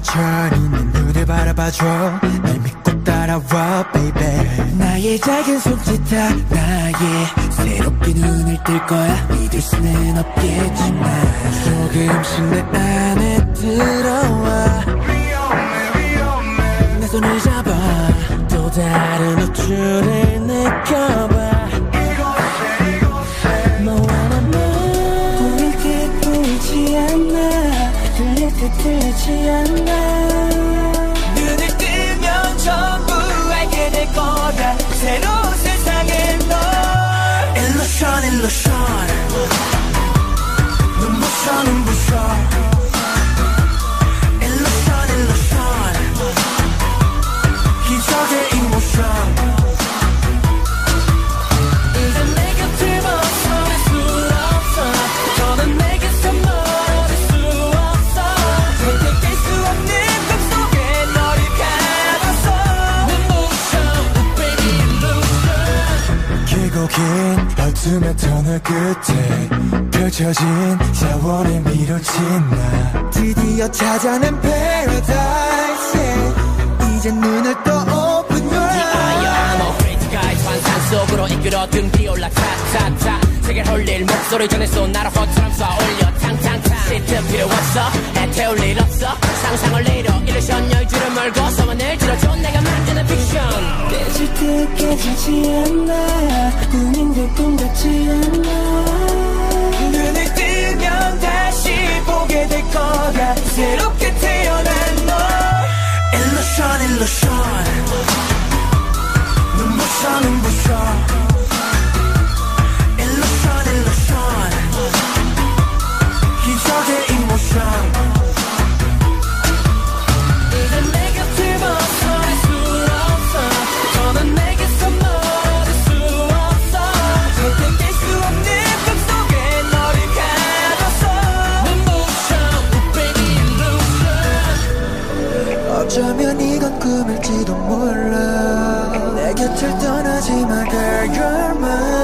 천천히 내 눈을 바라봐줘 날 믿고 따라와 baby 나의 작은 손짓다 나의 새롭게 눈을 뜰 거야 믿을 수는 없겠지만 조금씩 내 안에 들어와 내 손을 잡아 또 다른 우주를 느껴봐 않아 눈을 뜨면 전부 알게 될 거야 새로운 세상에 널 일루션 일루션 눈부셔 눈부셔 일루션 일루션 기적의 이모션 긴 어둠의 터널 끝에 펼쳐진 자원의 미로진 나 드디어 찾아낸 paradise yeah. 이제 눈을 떠 open your eyes I'm afraid to guys 환상 속으로 이끌어 등 뒤올라 타타타 세계를 홀릴 목소리 전해서 나라 허처럼 쏴올려 탕탕탕 시트 필요 없어 애태울 일 없어 상상을 내려 일루션 열줄을 멀고 소원을 들어줘 내가 만드는 픽션 깨질 듯 깨지지 않아 꿈인데 꿈 같지 않아 눈을 뜨면 다시 보게 될 거야 새롭게 태어난 너 일루션 일루션 눈부셔 눈부셔 일루션 일루션 기적의 이모션 어쩌면 이건 꿈일지도 몰라 내 곁을 떠나지 마 girl you're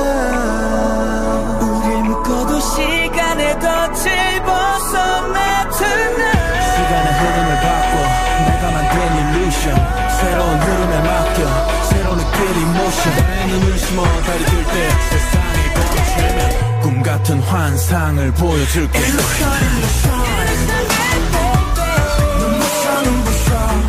mine 우릴 묶어도 시간에 덫을 벗어나 tonight 시간의 흐름을 바꿔 내가 만든 illusion 새로운 흐름에 맡겨 새로운 느낄 이모션 달에 눈을 심어 달이 들 때 세상이 걷어채면 꿈 같은 환상을 보여줄게 illusion illusion 눈부셔 눈부셔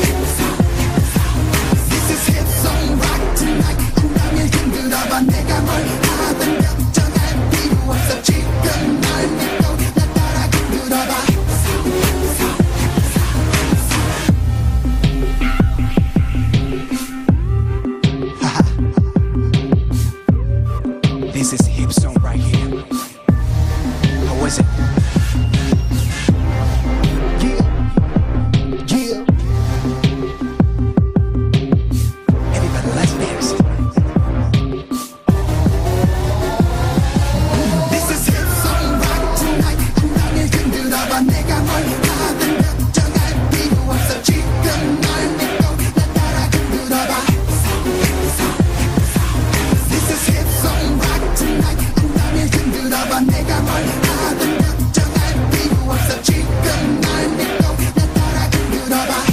내가 This is a hip song right here. How is it? Yeah, yeah. Everybody, let's dance. This is hip song rock tonight. 날 흔들어봐 내가 뭘 하든 걱정할 필요 없어. 지금 널 믿고 나 따라 흔들어봐. This is hip song rock tonight. 날 흔들어봐 내가 뭘 하든 걱정할 필요 없어. 지금 널 믿고 나 따라 흔들어봐.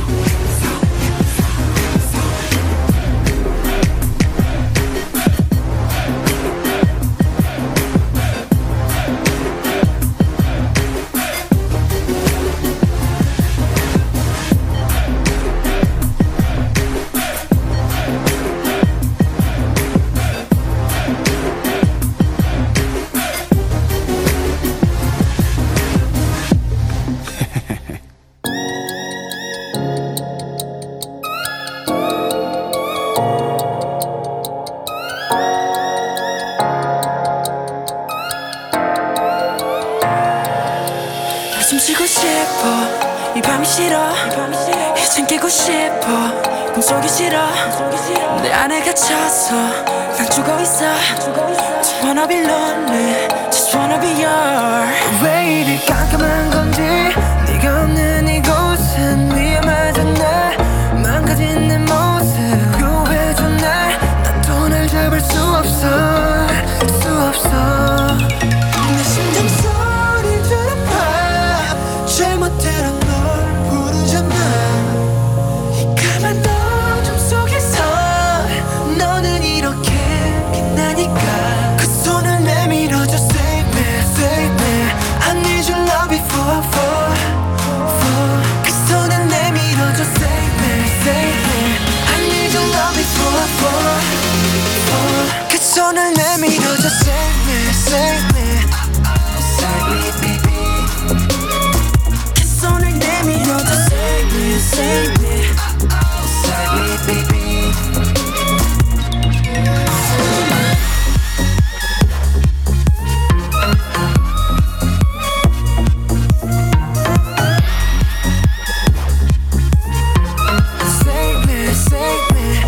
숨 쉬고 싶어 이 밤이 싫어 이젠 깨고 싶어 꿈속이 싫어 내 안에 갇혀서 난 죽어 있어 Just wanna be lonely Just wanna be yours 왜 이리 깜깜한 건지 네가 없는 이곳은 위험하잖아 망가진 내 모습 구해줘 날난 또 날 잡을 수 없어 수 없어 내 심장 소리 들어봐 잘못대로 널 부르잖아 이 까만 어둠 속에서 너는 이렇게 빛나니까 그 손을 내밀어줘 Save me, save me I need your love before, for, for 그 손을 내밀어줘 Save me, save me I need your love before, for, for 그 손을 내밀어줘 Save me, save me Save me, baby 그 손을 내밀어줘 Save me, save me Save me, baby Save me, save me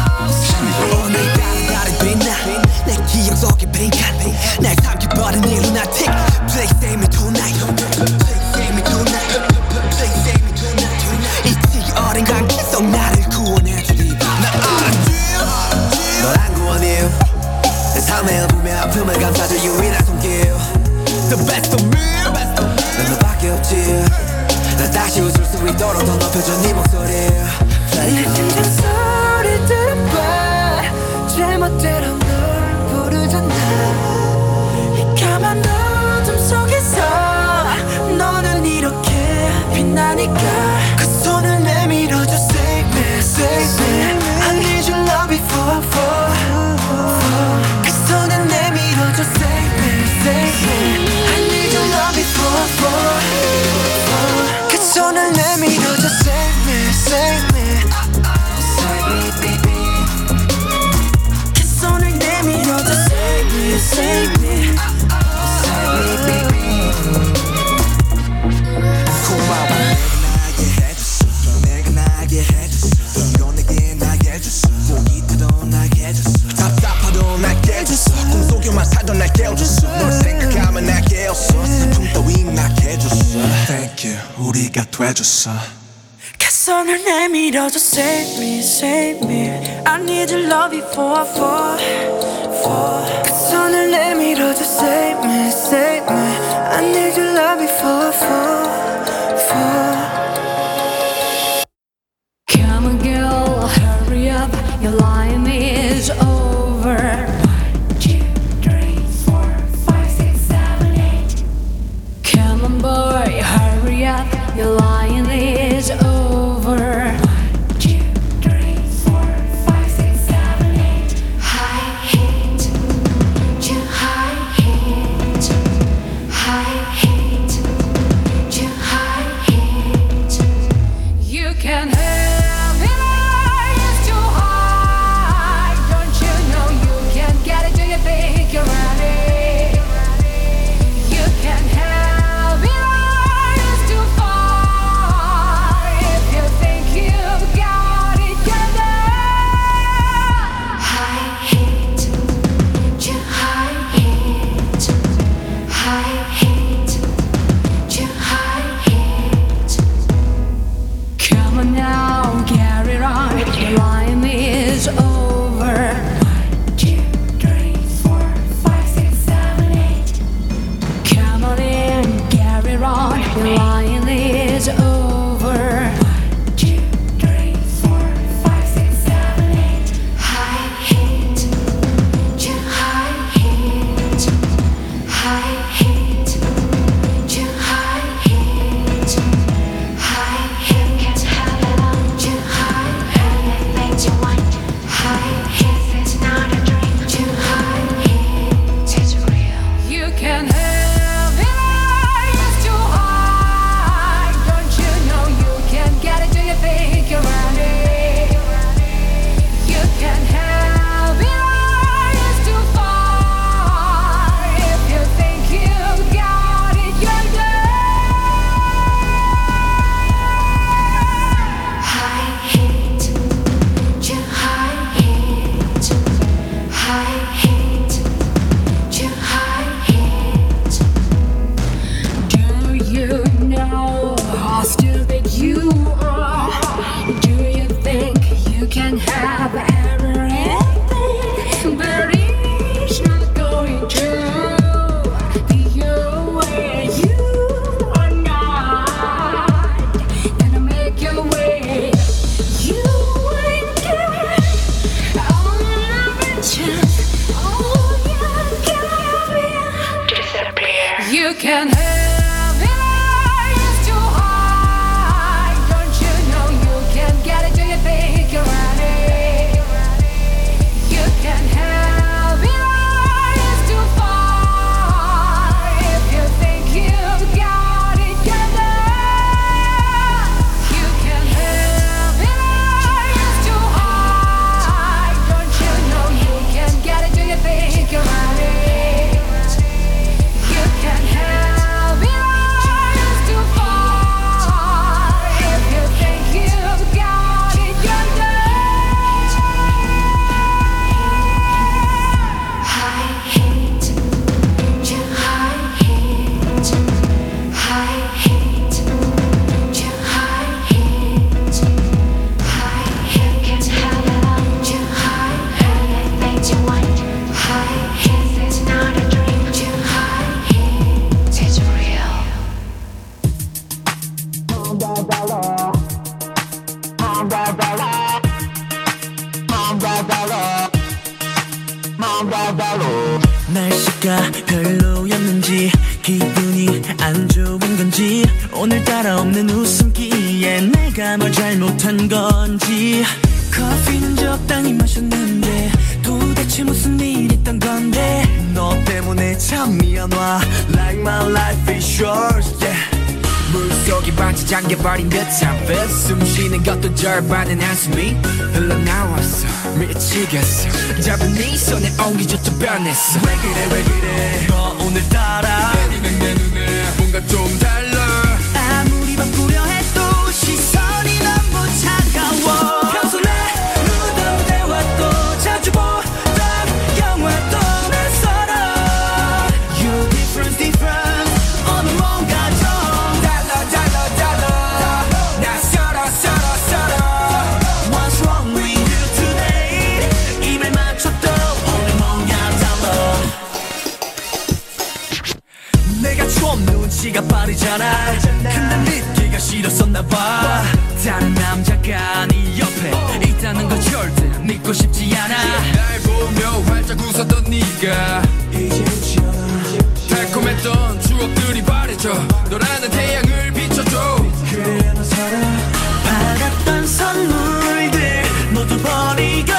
오늘따라 다른 빛나 내 기억 속에 빈칸 날 삼켜버린 이 lunatic Please save me tonight Please save me tonight Please save me tonight 이 지기 어린 관계 속 나를 구원해주리 나 알아 널 안 구원해 내 삶의 어둠의 아픔을 감싸줄 유일한 손길 The best of me 난 너밖에 없지 나 다시 웃을 수 있도록 더 높여줘 네 목소리 내 심장 소리 들어봐 제멋대로 널 부르잖아 이 까만 어둠 속에서 너는 이렇게 빛나니까 그 손을 내밀어줘 Save me, save me I need your love before, for, for 그 손을 내밀어줘 Save me, save me I need your love before, for, for 그 손을 내밀어줘 Save me, save me Save me, baby 그 손을 내밀어줘 Save me, save me Save me, baby 고마워 내가 나게 해줬어 내가 나게 해줬어 이건 내게 나게 해줬어 목이 타도 나게 해줬어 답답하도 나게 해줬어 꿈속에만 살던 날 깨워줬어 널 생각하면 나게 해줬어 슬픔 따윈 나게 해줬어 Thank you 우리가 돼줬어 그 손을 내밀어줘 Save me, save me I need your love before, for, for 그 손을 내밀어줘 Save me, save me I need your love before, for, for Come on girl, hurry up, your line is over. One, two, three, four, five, six, seven, eight. Come on boy, hurry up, your line is over. One, two, three, four, five, six, seven, eight. High heat, to high heat, high heat, to can have it all, it's too high. Don't you know you can get it? Do you think you're ready? You can have it all, it's too far. If you think you've got it, you're there. You can have it all, it's too high. Don't you know you can get it? Do you think you're ready? You can have it all, it's too far. If you think you've got it, you're there. High heat, too high heat. High heat, too high heat. High heat, can have it all, too high heat. Things you want, high heat. It's not a dream, too high heat. It's real. 날씨가 별로였는지 기분이 안 좋은 건지 오늘따라 없는 웃음기에 내가 뭘 잘못한 건지 커피는 적당히 마셨는데 도대체 무슨 일 있던 건데 너 때문에 참 미안와 Like my life is yours yeah. 물속이 반지 잠겨버린 듯한 빛 숨쉬는 것도 절반은 한숨이 흘러나왔어 미치겠어 잡은 네 손에 옹기조차 변했어 왜 그래 왜 그래 너 오늘따라 내 눈에 뭔가 좀 달라 아무리 바꾸려 해도 시선이 너무 차가워 평소 내 무덤대와 또 자주 보던 영화도 낯설어 You different different 오늘 뭔가 좀 달라 달라 달라 나 썰어 썰어 썰어 What's wrong with you today 입에 맞춰도 오늘 뭔가 달라 내가 좀 눈치가 빠르잖아 근데 믿기가 싫었었나봐 다른 남자가 네 옆에 있다는 걸 절대 믿고 싶지 않아 날 보며 활짝 웃었던 네가 이제 웃잖아 달콤했던 추억들이 바래져 너라는 태양을 비춰줘 그래야 너 살아 받았던 선물들 모두 버리고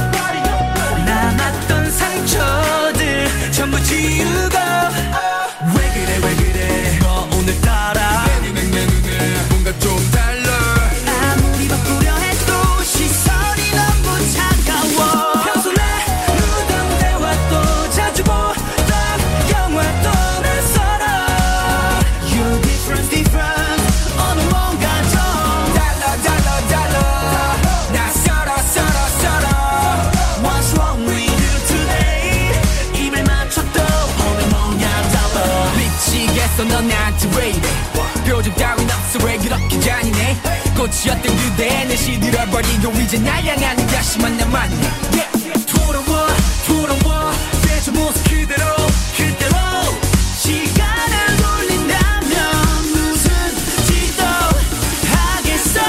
남았던 상처들 전부 지우고 왜 그래 왜 그래 너 오늘따라 내 눈에 내 눈에 뭔가 좀 달라 아무리 바꾸려 해도 시선이 너무 차가워 평소 내 무덤대와 또 자주 보던 영화도 낯설어 You different different 오늘 뭔가 좀 달라 달라 달라 나 썰어 썰어 썰어 What's wrong with you today 입을 맞춰도 오늘 뭔가 달라 미치겠어 넌 나한테 왜 이래 표정 따윈 없어 왜 그렇게 잔인해 꽃이었던 그대 내 시들어버리고 이제 날 향하는 가시만 남았네 yeah. 돌아와 돌아와 대저 모습 그대로 그대로 시간을 돌린다면 무슨 짓도 하겠어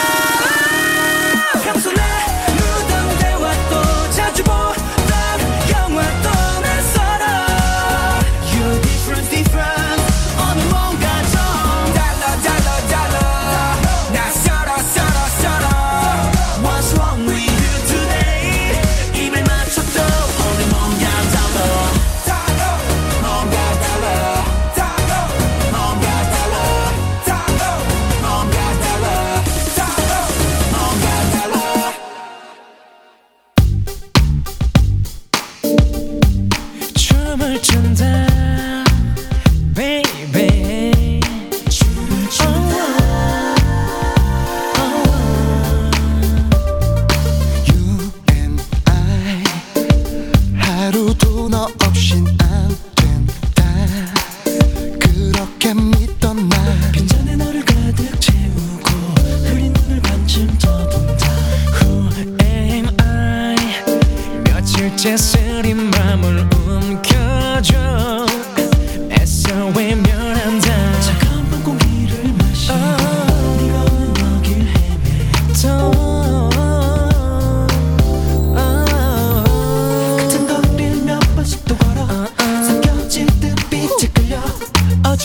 평소 내 무덤대와 또 자주 보던 영화도 낯설어 You different different 오늘 뭔가 좀 달라 달라 달라 나 썰어 썰어 썰어 What's wrong with you today 입을 맞춰도 오늘 뭔가 달라 달라 뭔가 달라 달라 뭔가 달라 달라 뭔가 달라 달라 뭔가 달라 춤을 춘다 baby 춤을 춘다 You and I 하루도 너 없인 안 된다 그렇게 믿던 나 빈잔에 너를 가득 채우고 흐린 눈을 반쯤 떠본다 Who am I 며칠째 쓰린 맘을 움켜줘 애써 외면한다 차가운 밤 공기를 마시고 네가 없는 여길 헤매도 같은 거리를 몇 번씩 또 걸어 삼켜질 듯 빛에 끌려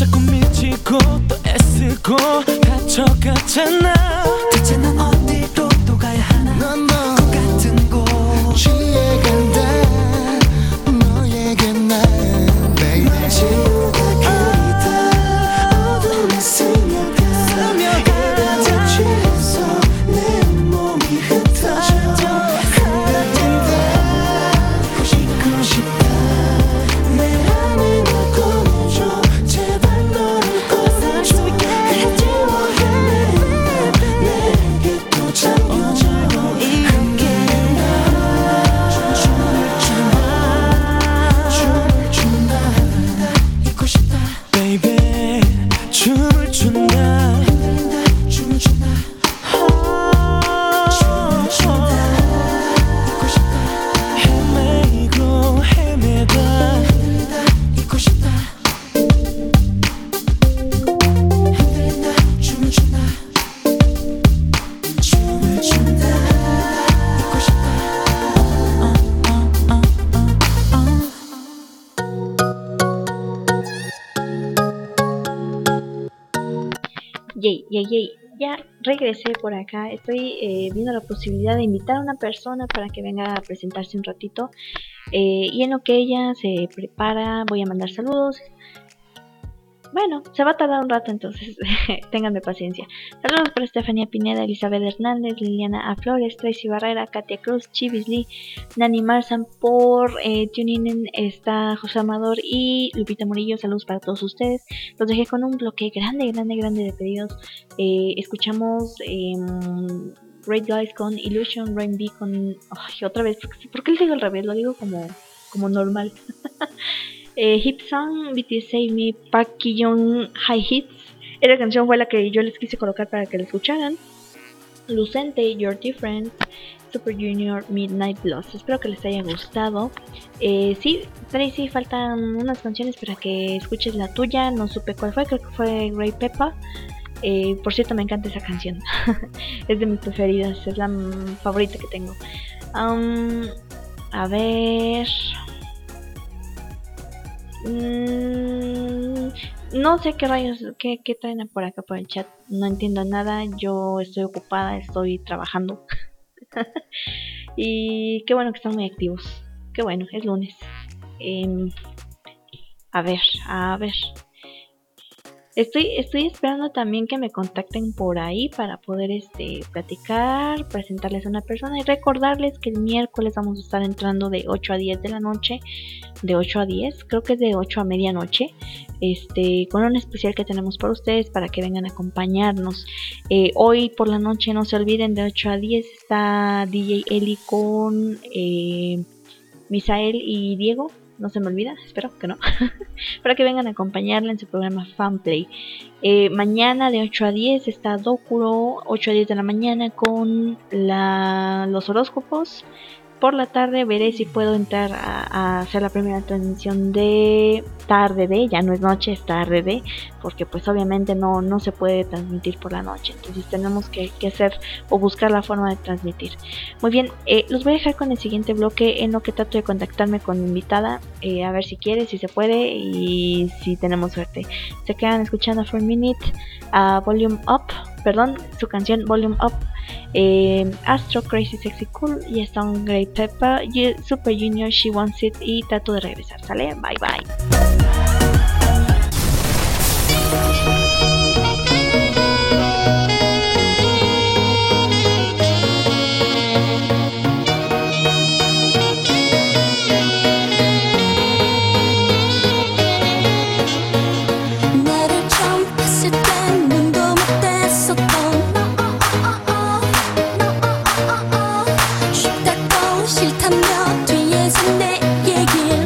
자꾸 미치고 또 애쓰고 갇혀갔잖아. 대체 난 어디로 또 가야 하나. 넌 너 같은 곳 취해간다. 너에게 난 매일 지우가 그리다. 어둠에 스며가 해가 지쳐서 내 몸이 흩어져 흔들린다. 보고 싶다. 내 안에 널 꺼내줘. 제발 너를 꺼내줘. 그리워해 내게 또 잠겨줘. 함께 나 춤을 춘다. 춤을 춘다. 잊고 싶다. Baby 춤을 춘다. 흔들린다. 춤을 춘다. 춤을 춘다. 잊고 싶다. 헤매이고 헤매다. 흔들린다. 잊고 싶다. 흔들린다. 춤을 춘다. 춤을 춘다. 잊고 싶다. 어, 어, 어, 어, 어. Yay, yay, yay. Ya regresé por acá. Estoy eh, viendo la posibilidad de invitar a una persona para que venga a presentarse un ratito. Eh, y en lo que ella se prepara, voy a mandar saludos. Bueno, se va a tardar un rato, entonces ténganme paciencia. Saludos para Estefanía Pineda, Elizabeth Hernández, Liliana A. Flores, Tracy Barrera, Katia Cruz, Chivis Lee, Nani Marsan. Por eh, tuning in está José Amador y Lupita Murillo. Saludos para todos ustedes. Los dejé con un bloque grande, grande, grande de pedidos. Eh, escuchamos eh, Great Guys con Illusion, Rain B con... Ay, otra vez, ¿por qué le digo al revés? Lo digo como, como normal. Eh, Hip Song, B T S Save Me, Park Ki-young High Hits. Esa canción fue la que yo les quise colocar para que la escucharan. Lucente, You're Different, Super Junior, Midnight Blues. Espero que les haya gustado. Eh, sí, Tracy, faltan unas canciones para que escuches la tuya. No supe cuál fue, creo que fue Grey Peppa. Eh, por cierto, me encanta esa canción. Es de mis preferidas, es la mm, favorita que tengo. Um, a ver... Mm, no sé qué rayos, qué, qué traen por acá por el chat. No entiendo nada, yo estoy ocupada, estoy trabajando. Y qué bueno que están muy activos. Qué bueno, es lunes. Eh, a ver, a ver. Estoy, estoy esperando también que me contacten por ahí para poder este platicar, presentarles a una persona y recordarles que el miércoles vamos a estar entrando de ocho a diez de la noche, de ocho a diez, creo que es de ocho a medianoche, este con un especial que tenemos para ustedes para que vengan a acompañarnos. Eh, hoy por la noche no se olviden, de ocho a diez está D J Eli con eh, Misael y Diego. No se me olvida, espero que no. Para que vengan a acompañarla en su programa Fanplay. Eh, mañana de ocho a diez está Dokuro, ocho a diez de la mañana con la, los horóscopos. Por la tarde veré si puedo entrar a, a hacer la primera transmisión de tarde de, ya no es noche, es tarde de, porque pues obviamente no, no se puede transmitir por la noche, entonces tenemos que, que hacer o buscar la forma de transmitir. Muy bien, eh, los voy a dejar con el siguiente bloque en lo que trato de contactarme con mi invitada, eh, a ver si quiere, si se puede y si tenemos suerte. Se quedan escuchando For a Minute, uh, Volume Up, perdón, su canción Volume Up, eh, Astro, Crazy Sexy Cool y está un Grey Peppa, Super Junior, She Wants It y trato de regresar, ¿sale? Bye bye. 싫다며 뒤에서 내 얘길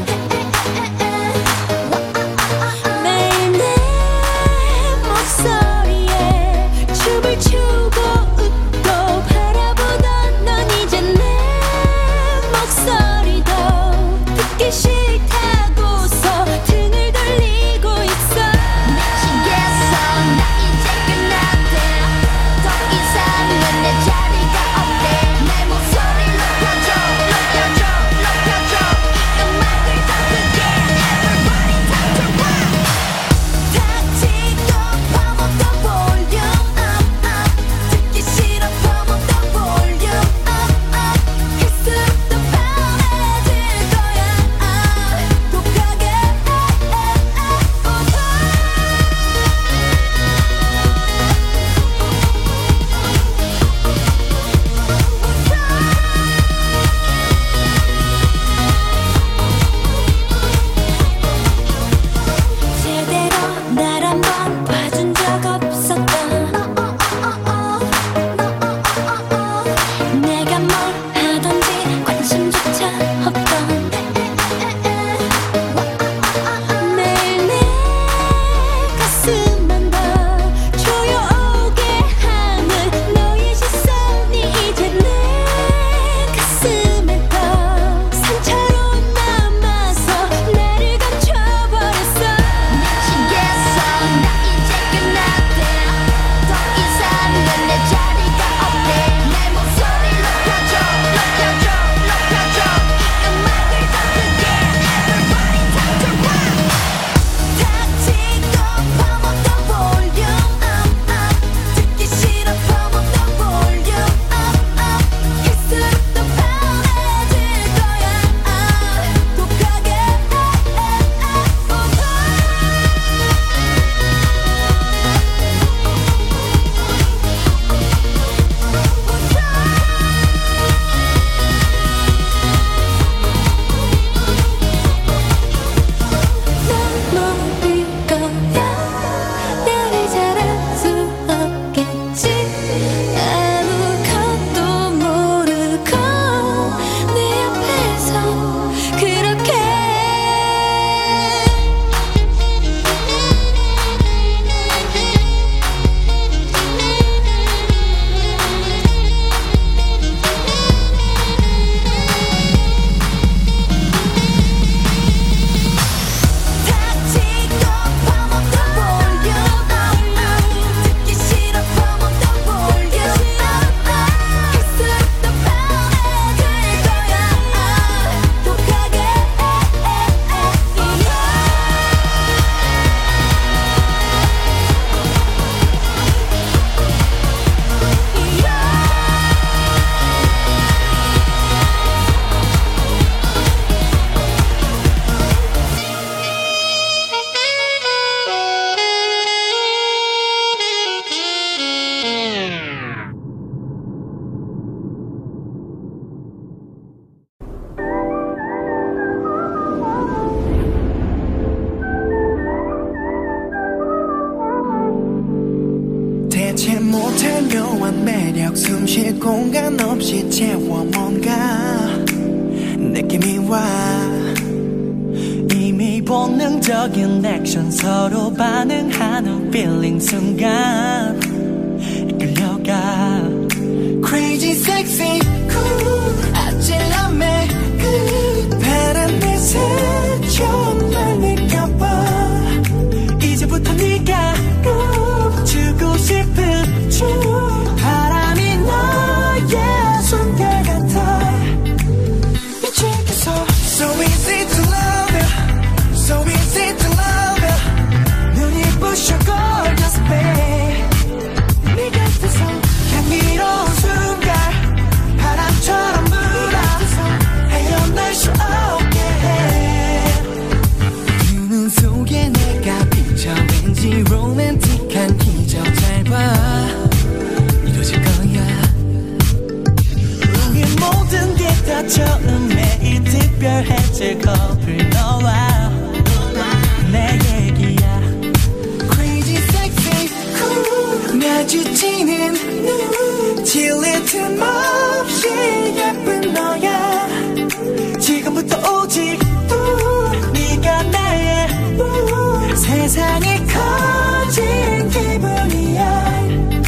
없이 채워 뭔가 느낌이 와 이미 본능적인 액션 서로 반응하는 feeling 순간 이끌려가 Crazy sexy cool 아찔함에 그 바람에 스쳐 날 느껴봐 이제부터 네가 꼭 주고 싶은 주 바람이 너의 숨결 같아 미치겠어 So easy to love you So easy to love you 눈이 부셔 gorgeous babe 네 곁에서 향기로운 순간 바람처럼 불어 헤어날 수 없게 해 두 눈 속에 내가 비쳐 왠지 로맨틱한 기적 잘 봐 이루어질 거야 우리 모든 게 다 처음에 이 특별해질 커플 너와 내 얘기야 Crazy sexy cool 마주치는 눈 질릴 틈 없이 예쁜 너야 지금부터 오직 또 네가 나의 우 세상이 커진 기분이야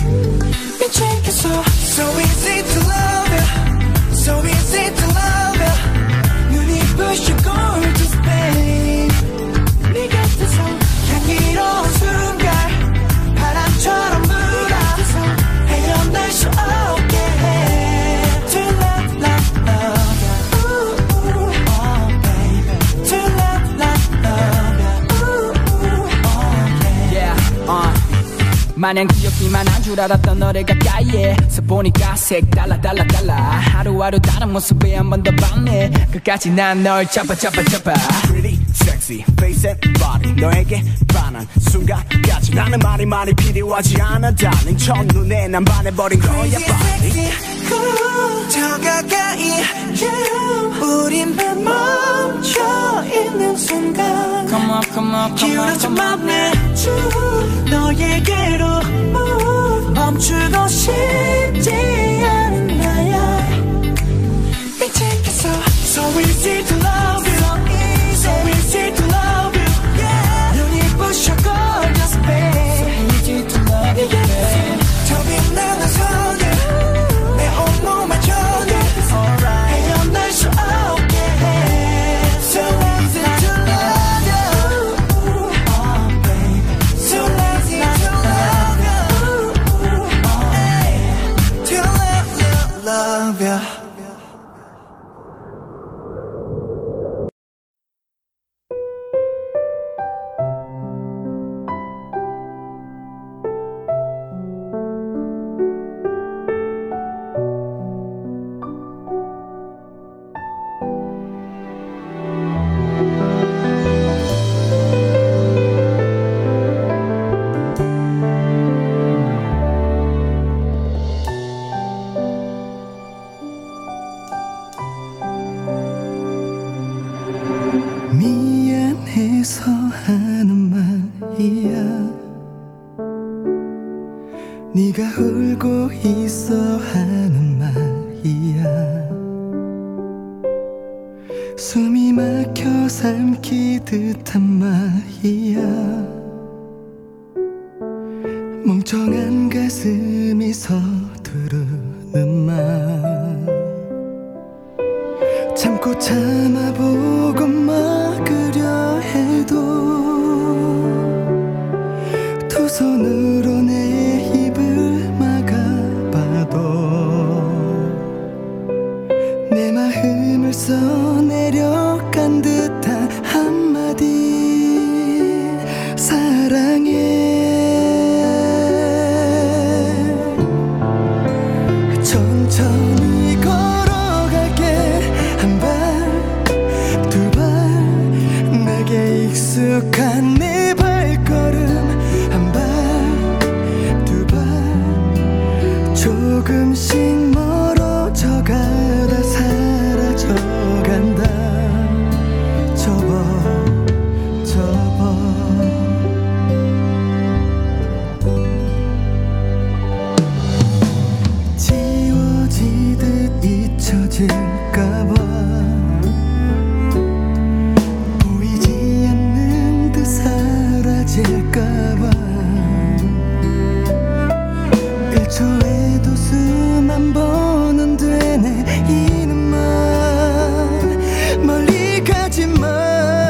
미치겠어 So easy to love you So easy to love you 눈이 부셔 gorgeous babe 네 곁에서 향기로운 순간 바람처럼 불어 헤어날 수 없게 해 To love, love, love you ooh, ooh, oh baby To love, love, love you ooh, ooh, oh yeah Yeah, uh. 마냥 귀엽기만 한 줄 알았던 너를 가까이에 서 보니까 색 달라 달라 달라 하루하루 다른 모습에 한 번 더 봤네 끝까지 난 널 잡아 잡아 잡아 Pretty sexy face and body 너에게 반한 순간까지 나는 말이 많이 필요하지 않아 darling 첫눈에 난 반해버린 거야 Crazy sexy cool 더 가까이 yeah. 우리만 멈춰 있는 순간 Come on come on come on 기울어진 come on 맘내 주 너에게로 move 멈추고 싶지 않은 나야 미치겠어 So easy to love you So easy to love you yeah. 눈이 부셔 gorgeous babe So easy to love you babe 저 빛나는 손을 내 온몸에 전해 헤어날 수 없게 해 So easy to love you oh baby So easy to love you hey. To love, love, love you 미안해서 하는 말이야 네가 울고 있어 하는 말이야 숨이 막혀 삼키듯한 말이야 멍청한 가슴이 서두르는 말 참고 참아보고 막으려 해도 두 손으로 내 입을 막아봐도 내 마음을 써내려간 듯한 한마디 사랑해 천천히 걸어갈게 한 발 두 발 내게 익숙한 내 발걸음 한 발 두 발 조금씩 멀어져가다 사라져간다 아닐까봐 일 초에도 수만 번은 되뇌 이름만 멀리 가지마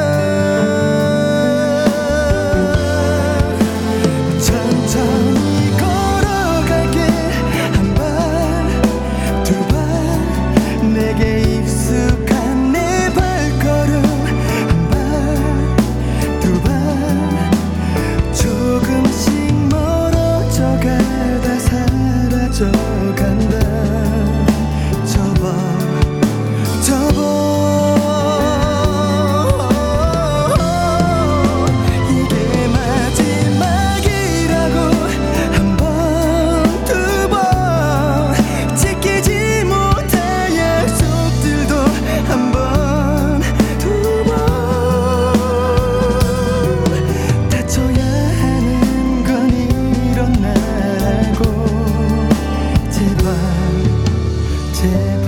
천천히 걸어갈게 한 발 두 발 내게 익숙한 내 발걸음 한 발 두 발 조금씩 멀어져 가다 사라져 간다 접어 접어 이게 마지막이라고 한 번 두 번 지키지 못할 약속들도 한 번 두 번 다쳐야 하는 건 이런 나라고 제발 제발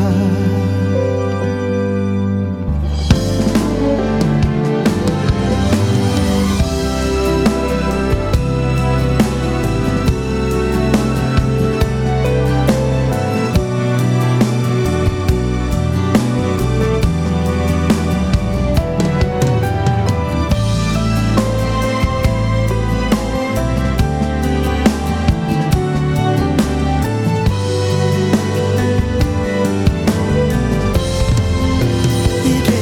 이게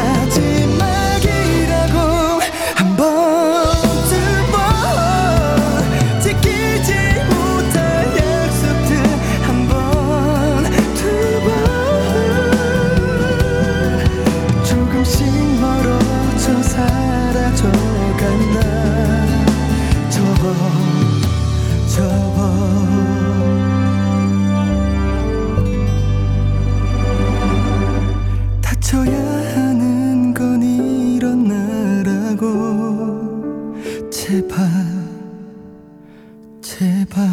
마지막이라고 한 번 두 번 지키지 못할 약속들 한 번 두 번 조금씩 멀어져 사라져 간다 접어 접어 다쳐야 하는 건 이런 나라고 제발 제발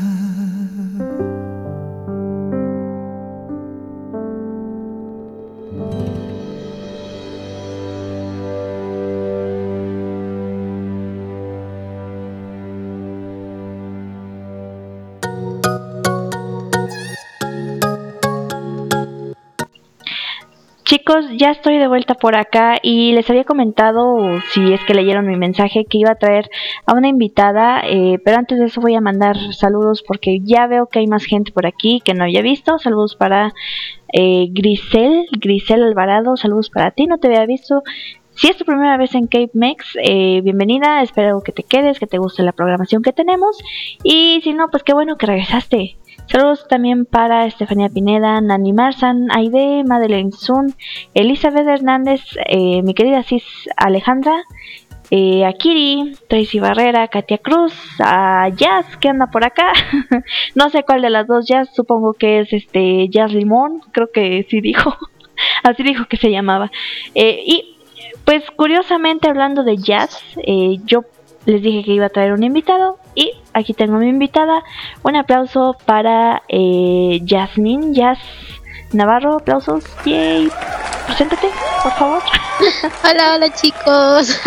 Chicos, ya estoy de vuelta por acá y les había comentado, si es que leyeron mi mensaje, que iba a traer a una invitada, eh, pero antes de eso voy a mandar saludos porque ya veo que hay más gente por aquí que no había visto. Saludos para eh, Grisel, Grisel Alvarado, saludos para ti, no te había visto. Si es tu primera vez en Cape Mex, eh, bienvenida, espero que te quedes, que te guste la programación que tenemos, y si no, pues qué bueno que regresaste. Saludos también para Estefanía Pineda, Nani Marsan, Aide, Madeleine Sun, Elizabeth Hernández, eh, mi querida Cis Alejandra, eh, a Kiri, Tracy Barrera, Katia Cruz, a Jazz que anda por acá. No sé cuál de las dos Jazz, supongo que es este Jazz Limón, creo que sí dijo, así dijo que se llamaba. Eh, y pues curiosamente, hablando de Jazz, eh, yo les dije que iba a traer un invitado y aquí tengo a mi invitada. Un aplauso para eh, Jasmine, Jazz Navarro, aplausos, yay. Preséntate, por favor. Hola, hola chicos.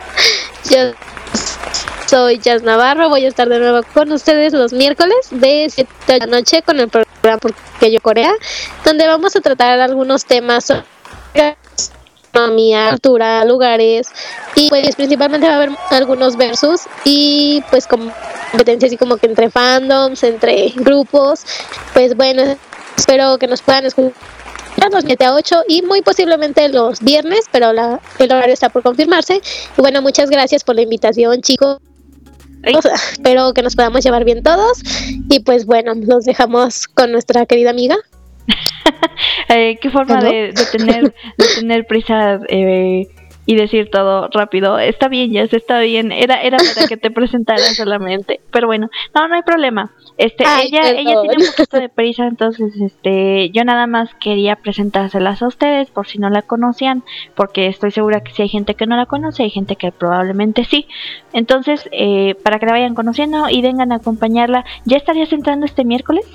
Yo soy Jazz Navarro, voy a estar de nuevo con ustedes los miércoles de siete de la noche con el programa Porque Yo Corea, donde vamos a tratar algunos temas sobre economía, cultura, lugares, y pues principalmente va a haber algunos versus y pues competencias así como que entre fandoms, entre grupos. Pues bueno, espero que nos puedan escuchar los siete a ocho y muy posiblemente los viernes, pero la, el horario está por confirmarse. Y bueno, muchas gracias por la invitación, chicos. O sea, espero que nos podamos llevar bien todos y pues bueno, los dejamos con nuestra querida amiga. eh, qué forma de, de tener de tener prisa eh, y decir todo rápido. Está bien, ya está bien. Era era para que te presentara solamente, pero bueno, no no hay problema. Este Ay, ella perdón. ella tiene un poquito de prisa, entonces este yo nada más quería presentárselas a ustedes por si no la conocían, porque estoy segura que si hay gente que no la conoce, hay gente que probablemente sí. Entonces, eh, para que la vayan conociendo y vengan a acompañarla. ¿Ya estarías entrando este miércoles?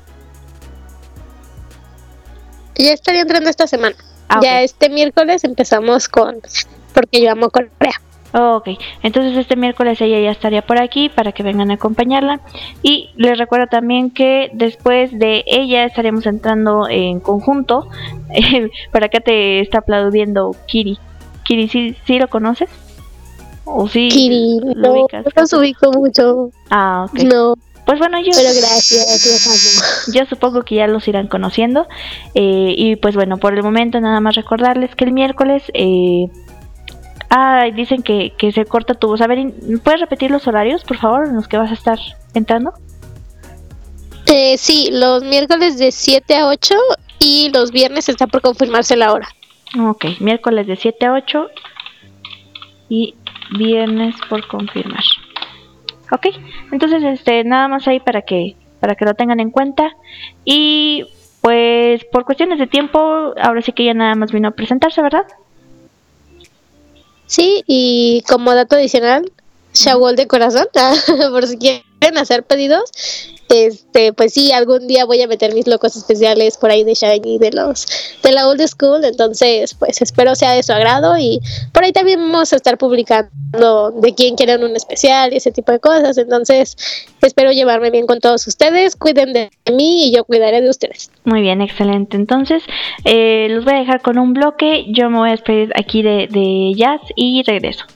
Ya estaría entrando esta semana. Ah, ya okay. Este miércoles empezamos con Porque Yo Amo Corea. Ok, entonces este miércoles ella ya estaría por aquí para que vengan a acompañarla. Y les recuerdo también que después de ella estaremos entrando en conjunto. Por acá te está aplaudiendo Kiri. Kiri, ¿sí, sí lo conoces? ¿O sí Kiri, lo no, ubicas? no los ubico mucho. Ah, ok. No. Pues bueno, yo... Pero gracias, los amo. Yo supongo que ya los irán conociendo. Eh, y pues bueno, por el momento nada más recordarles que el miércoles... Eh, ah, dicen que, que se corta tu voz. A ver, ¿puedes repetir los horarios, por favor, en los que vas a estar entrando? Eh, sí, los miércoles de siete a ocho y los viernes está por confirmarse la hora. Ok, miércoles de siete a ocho y viernes por confirmar. Ok, entonces este nada más ahí para que para que lo tengan en cuenta. Y pues por cuestiones de tiempo, ahora sí que ya nada más vino a presentarse, ¿verdad? Sí, y como dato adicional, Shawol de corazón, por si quieren hacer pedidos, este, pues sí, algún día voy a meter mis locos especiales por ahí de Shiny, de los de la old school, entonces pues espero sea de su agrado, y por ahí también vamos a estar publicando de quién quieren un especial y ese tipo de cosas, entonces espero llevarme bien con todos ustedes, cuiden de mí y yo cuidaré de ustedes. Muy bien, excelente. Entonces eh, los voy a dejar con un bloque. Yo me voy a despedir aquí de, de Jazz y regreso.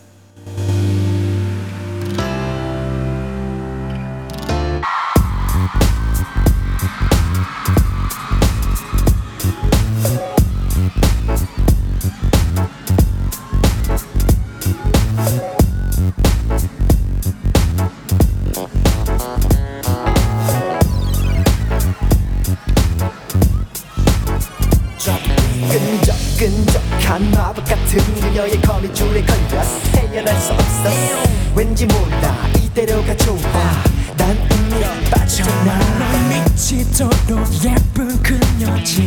끈적끈적한 마법 같은 그녀의 거미줄에 걸렸어. 헤어날 수 없어. 왠지 몰라 이대로가 좋아. 난 이미 빠져나. 널 미치도록 예쁜 그녀지.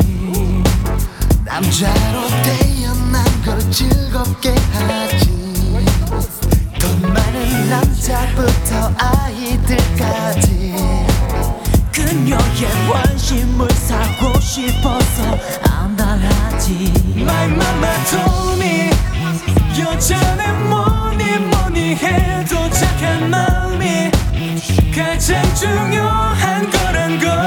남자로 태어난 걸 즐겁게 하지. 돈 많은 남자부터 아이들까지 그녀의 관심을 사고 싶어서 안달하지. My mama told me 여자는 뭐니 뭐니 해도 착한 마음이 가장 중요한 거란 걸.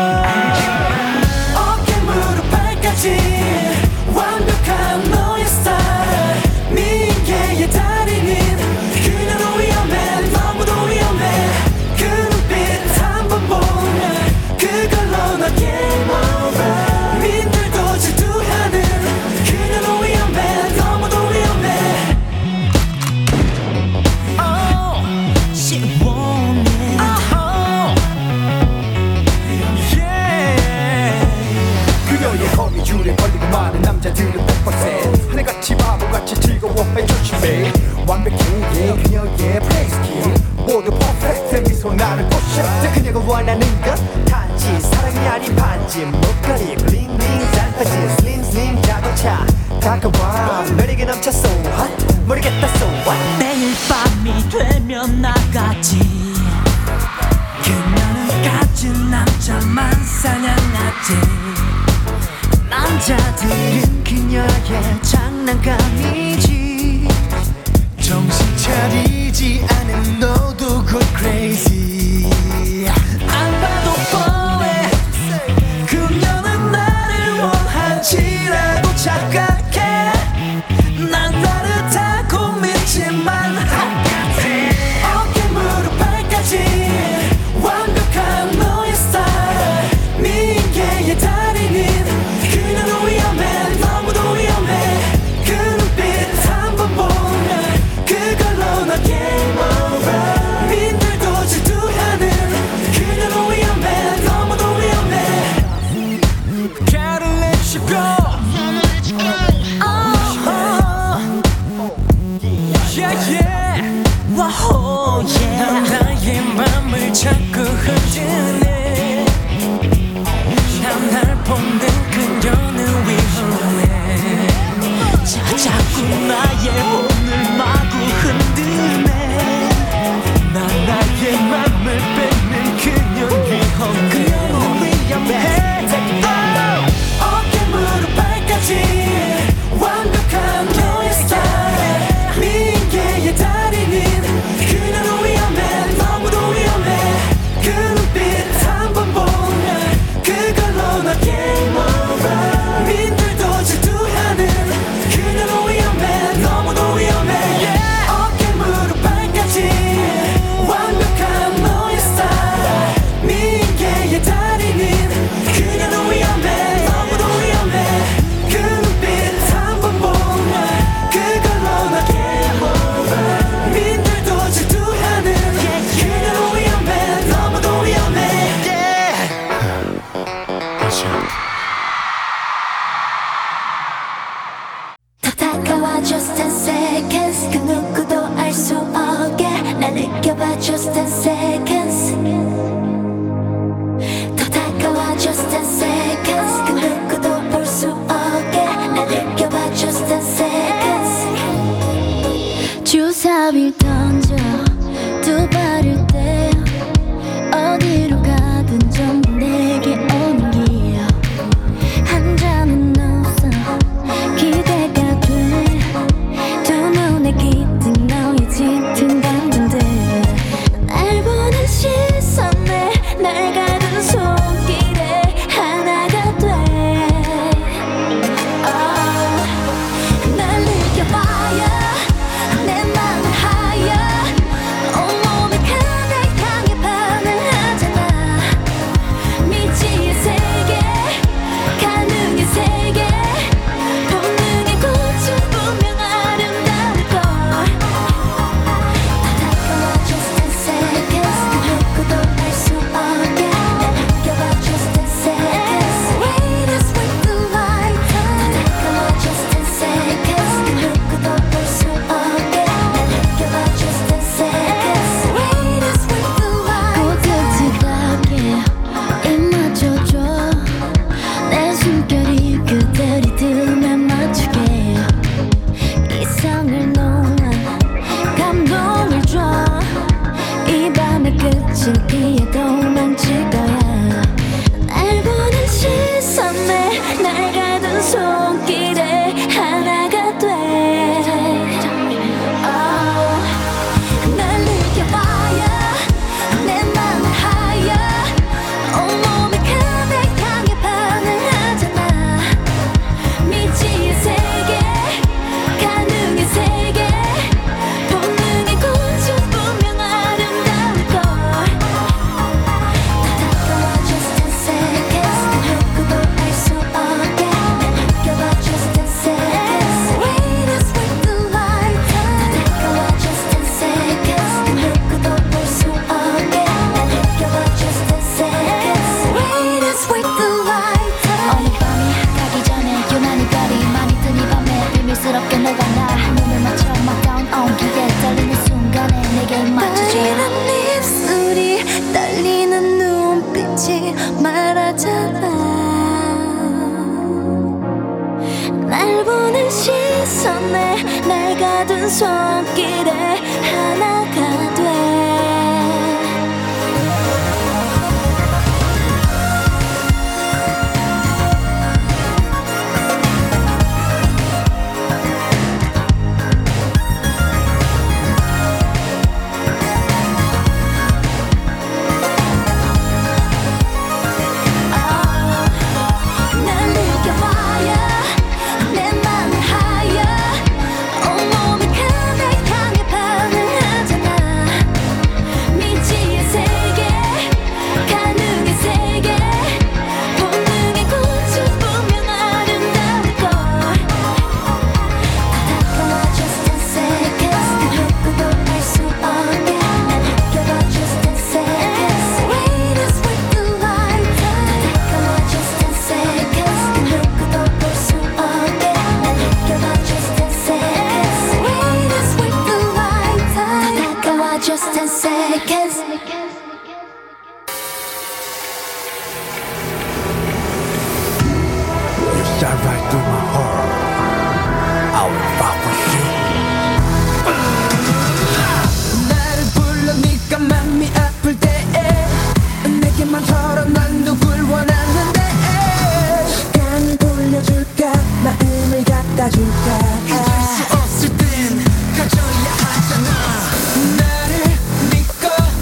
어깨 무릎 발까지 완벽한 너의 스타일. 미개의 달인인 그녀도 위험해, 너무도 위험해. 그 눈빛 한 번 보면 그걸로 너 game over. 민들도 질투하는 그녀도 위험해, 너무도 위험해. Oh, she want it. Oh, yeah. 그녀의 거미줄에 걸리고 많은 남자들은 백 퍼센트 하늘같이 바보같이 즐거워해 조심해. 완벽해 그녀의 플레이스킬 모두 퍼펙트 미소 나를 꼬셨다. 그녀가 원하는 것 단지 사랑이 아닌 반지 목걸이 블링블링 짧아진 슬림 슬림 자동차 다가와 매력이 넘쳐 so hot 모르겠다 so what. 매일 밤이 되면 나가지. 그녀는 가진 남자만 사냥하지. 남자들은 그녀의 장난감이지. 정신 차리지 않은 너도 good crazy. 안 봐도 뻔해 그녀는 나를 원하지라고 착각해. 난 다르다고 믿지만 어깨 무릎 발까지 완벽한 너의 스타일. 미개의 달인인 그녀도 위험해, 너무도 위험해. 그 눈빛 한 번 보면 그걸로 너 game over. 민들도 질투하는 그녀도 위험해, 너무도 위험해. Gotta let you go. Oh, yeah, yeah. Wow, yeah. 넌 나의 맘을 자꾸 흔드네. 난 날 보는 그녀는 위험해. 자, 자꾸 나의 몸을 마구 흔드네. 난 나의 맘을 뺏는 그녀는 위험해. 그녀는 위험해. 어깨 무릎 발까지 완벽한 너의 스타일. 미개의 just ten seconds 더 다가와 just ten seconds 그 누구도 볼 수 없게 날 느껴봐 just ten seconds 주사위를 던져 두 발을 떼어 어디로 가든 전부 내게 오는 길 한 잔은 없어 기대가 돼 두 눈에 깃든 너의 짙은 감정들 날 보는 시선에 날 가둔 손길에 하나가 돼 oh, 날 느껴봐요 내 맘은 하얘 온몸이 그댈 향해 반응하잖아 미지의 세계 가능의 세계 본능의 꽃은 분명 아름다울 걸 다 다가와 just ten seconds 그 누구도 알 수 없게 날 느껴봐 just ten seconds Wait as with the light 다 다가와 just ten seconds 그 누구도 볼 수 없게 날 느껴봐 just ten seconds Wait as with the light 고득지하게 입 맞춰줘 내 숨결이 그들 리듬에 맞추게 이성을 놓아 감동을 줘 이 밤의 끝을 피해 도망칠 거야 날 보는 시선에 날 가둔 손길에 하나가 돼 oh, 날 느껴봐요 내 맘은 하얘 온몸이 그댈 향해 반응하잖아 미지의 세계 가능의 세계 본능의 꽃은 분명 아름다울 걸 다 다가와 just ten seconds 그 누구도 알 수 없게 날 느껴봐 just ten seconds Wait as with the light 다 다가와 just ten seconds 그 누구도 볼 수 없게 날 느껴봐 just ten seconds Wait as with the light 오늘 밤이 가기 전에 유난히 별이 많이 든 이 밤에 비밀스럽게 너와 나 눈을 맞춰 막다운 온기에 떨리는 순간에 내게 맞추지 떨리는 입술이 떨리는 눈빛이 말하잖아 날 보는 시선에 날 가둔 손길에 하나가 돼 날 느껴봐요 내 맘은 하얘 온몸이 그댈 향해 반응하잖아 미지의 세계 가능의 세계 본능의 꽃은 분명 아름다울 걸 다 다가와 just ten seconds 그 누구도 알 수 없게 날 느껴봐 just ten seconds Wait as with the light 다 다가와 just ten seconds 그 누구도 볼 수 없게 날 느껴봐 just ten seconds Wait as with the light 다 다가와 just ten seconds You shot right through my heart. I will fight for you. 나를 불러 네가 맘이 아플 때에 내게만 털어 난 누굴 원하는데 시간을 돌려줄까 마음을 갖다 줄까 잊을 수 없을 땐 가져야 하잖아 나를 믿고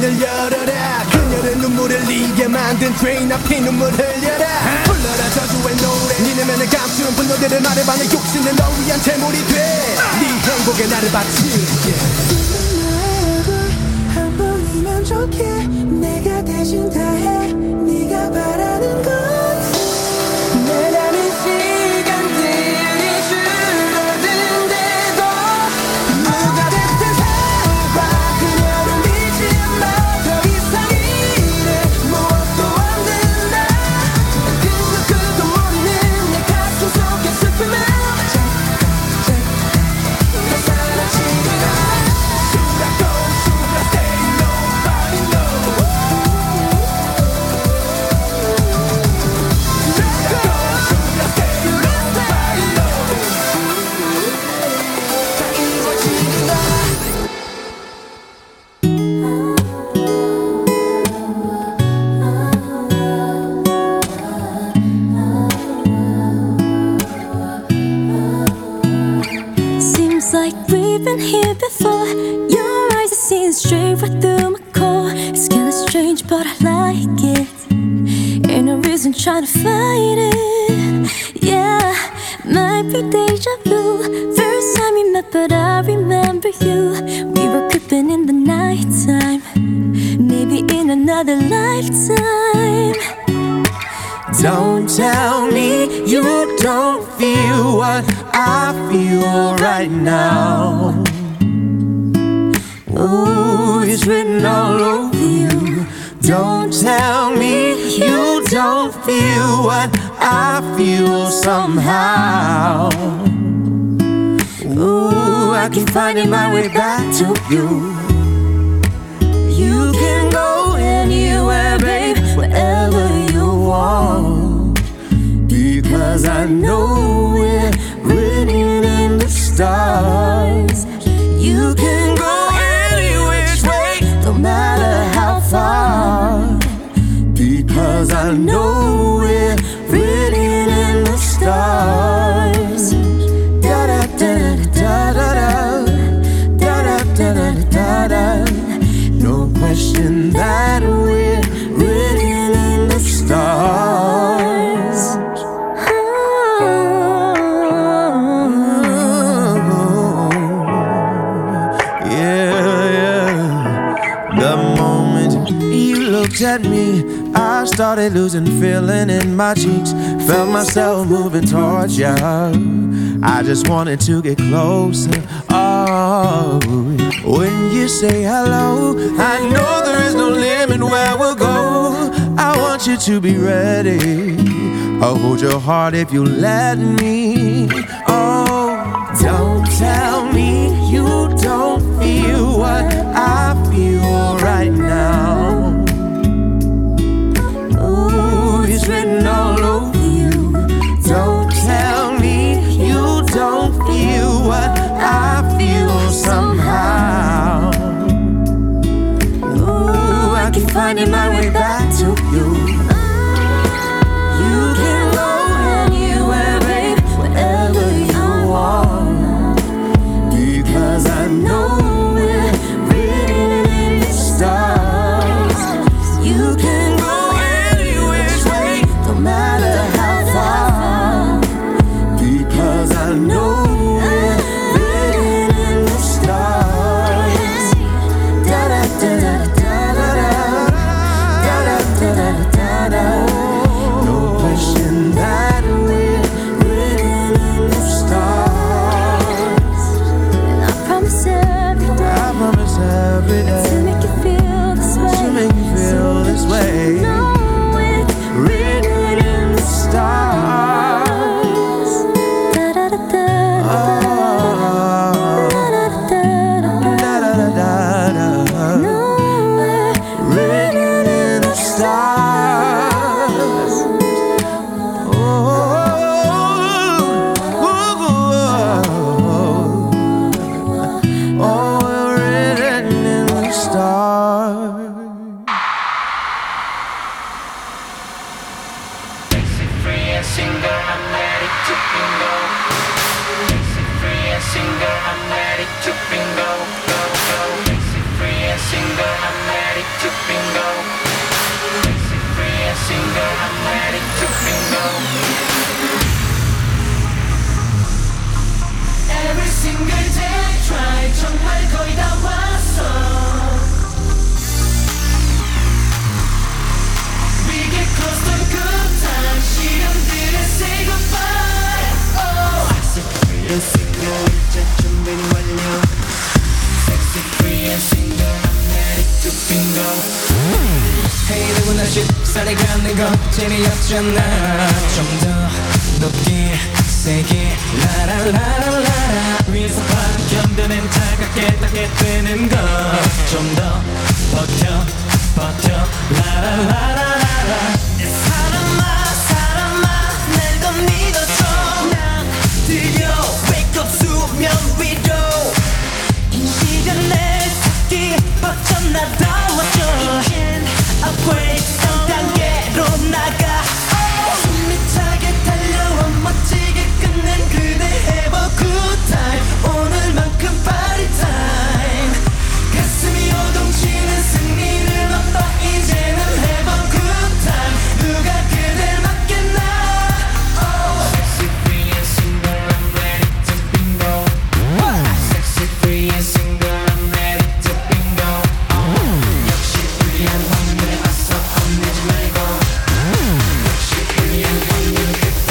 문을 열어라 그녀의 눈물을 흘리게 만든 트레인 앞에 눈물 흘려라 불러라 저주의 노래 네 내면의 감추는 분노들을 말해봐 내 욕심은 너 위한 재물이 돼네 행복에 나를 바칠게 한 번이면 좋게 내가 대신 다해 네가 바라는 것 내라는 시간들이 줄어드는데도 누가 됐든 살과 그녀는 믿지 마 더 이상 이래 무엇도 안 된다 그저 끝도 모르는 내 가슴 속에 슬픔을 더 사라지게 Should I go, should I stay, nobody knows Should I go, should I stay, nobody knows 다 이루어지리라 Seems like we've been here before. Your eyes are seeing straight right through my core. It's kinda strange, but I like it. Ain't no reason trying to fight it. Yeah, might be deja vu. First time we met, but I remember you. We were creeping in the nighttime. Maybe in another lifetime. Don't tell me you don't feel what I feel right now. Ooh, it's written all over you. Don't tell me you don't feel what I feel somehow. Ooh, I keep finding my way back to you. You can go anywhere, babe, wherever you want. Because I know we're written in the stars. You can go any which way, no matter how far. Because I know we're written in the stars. Da da da da da da da da da da da. No question that we're written in the stars. Yeah, yeah. The moment you looked at me, I started losing feeling in my cheeks. Felt myself moving towards you. I just wanted to get closer. Oh, when you say hello, I know there is no limit where we'll go. I want you to be ready. I'll hold your heart if you let me. Oh, don't tell me you don't feel what I feel right now. Ooh, it's written all over you. Don't tell me you don't feel what I feel somehow. Ooh, I keep finding my way back to you. You can go anywhere, babe, wherever you want. Because I know we're written in the stars. You can go any which way, no matter how far. Because I know we're written in the stars. Da da da da da da da da da da da da. No question that we're written in the stars. And I promise every day I promise every to day make you feel this way. to make you feel this way. Know it's Written in the stars. da da da da Oh, da da da da da da da da. Know it's Written in the stars. Oh, oh, oh, written in the stars. Free and single, I'm ready to bingo. Free and single, I'm ready to bingo. Go, go. Free and single, I'm ready to 햇살이 가는 건 재미없잖아. 좀 더 높게 세게 라라라라라 위에서 반견되는 차갑게 닿게 되는 것 좀 더 버텨 버텨 라라라라라 내 사람아 사람아 날 더 믿어줘 난 들려 wake up 수면 위로 이 시간에 새끼 뻗쳐나다워줘 이젠 upgrade 한 단계로 나가 숨이 차게 달려와 멋지게 끝낸 그대 have a good time 오늘만큼 party time 가슴이 요동치는 승리를 맛봐 이제는 have a good time 누가 그댈 맡겠나 oh. Sexy free and single I'm ready to bingo What? Sexy free and single I'm ready to bingo oh. 역시 불리한 확률에 맞서 겁내지 말고 역시 불리한 확률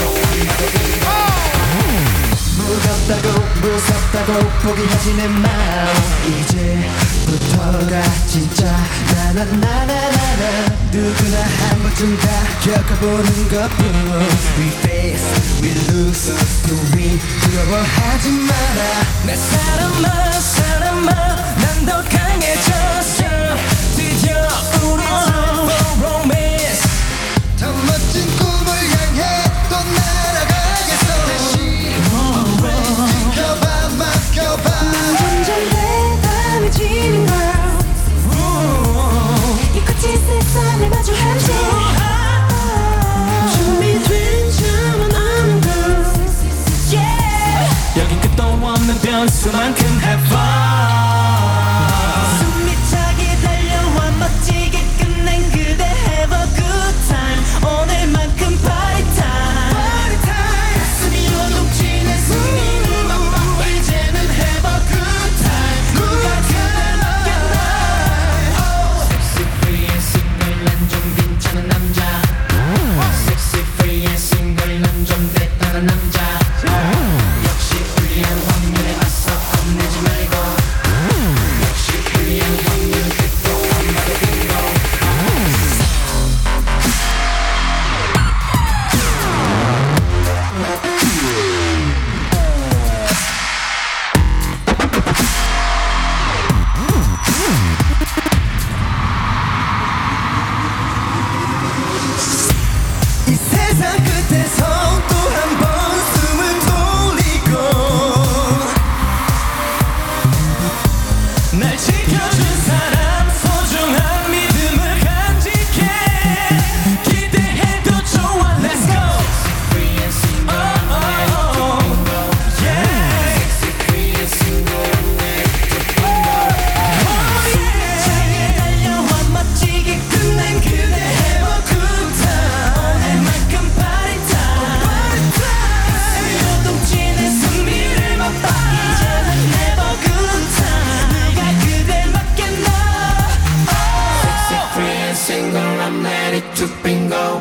무겁다고 무섭다고 포기하지 내 마음 이제부터가 진짜 나나나나나나 누구나 한 번쯤 다 겪어보는 것뿐 We face, we lose, to win 두려워하지 마라 내 사람아 사람아 난 더 강해졌어 드디어 우리 time for romance 더 멋진 꿈을 향해 또 날아가겠어 다시 지켜봐 맡겨봐 점점 대담해지는 걸 이 꽃이 세상을 마주하지 준비된 잠은 오는 걸 yeah. 여긴 끝도 없는 변수만큼 have fun 숨이 차게 달려와 멋지게 끝낸 그대 have a good time 오늘만큼 party time 가슴이 요동치는 승리를 맛봐 이제는 have a good time 누가 그댈 맡겠나 Sexy free and single 난 좀 괜찮은 남자 Sexy free and single 난 좀 대단한 남자 역시 불리한 확률에 맞서 겁내지 말고 역시 불리한 확률 백도 엄마의 빙고 이 세상 끝에서 또 한 번 숨을 돌리고 날 지켜준 사람 소중한 믿음을 간직해 기대해도 좋아 Let's go Free and single oh, oh, oh. Yeah Sexy free and single 차게 달려와 멋지게 끝낸 그대 have a good time 오늘만큼 party time 가슴이 요동치는 승리를 맛봐 이제는 have a good time 누가 그댈 맡겠나 Sexy free and single I'm ready to bingo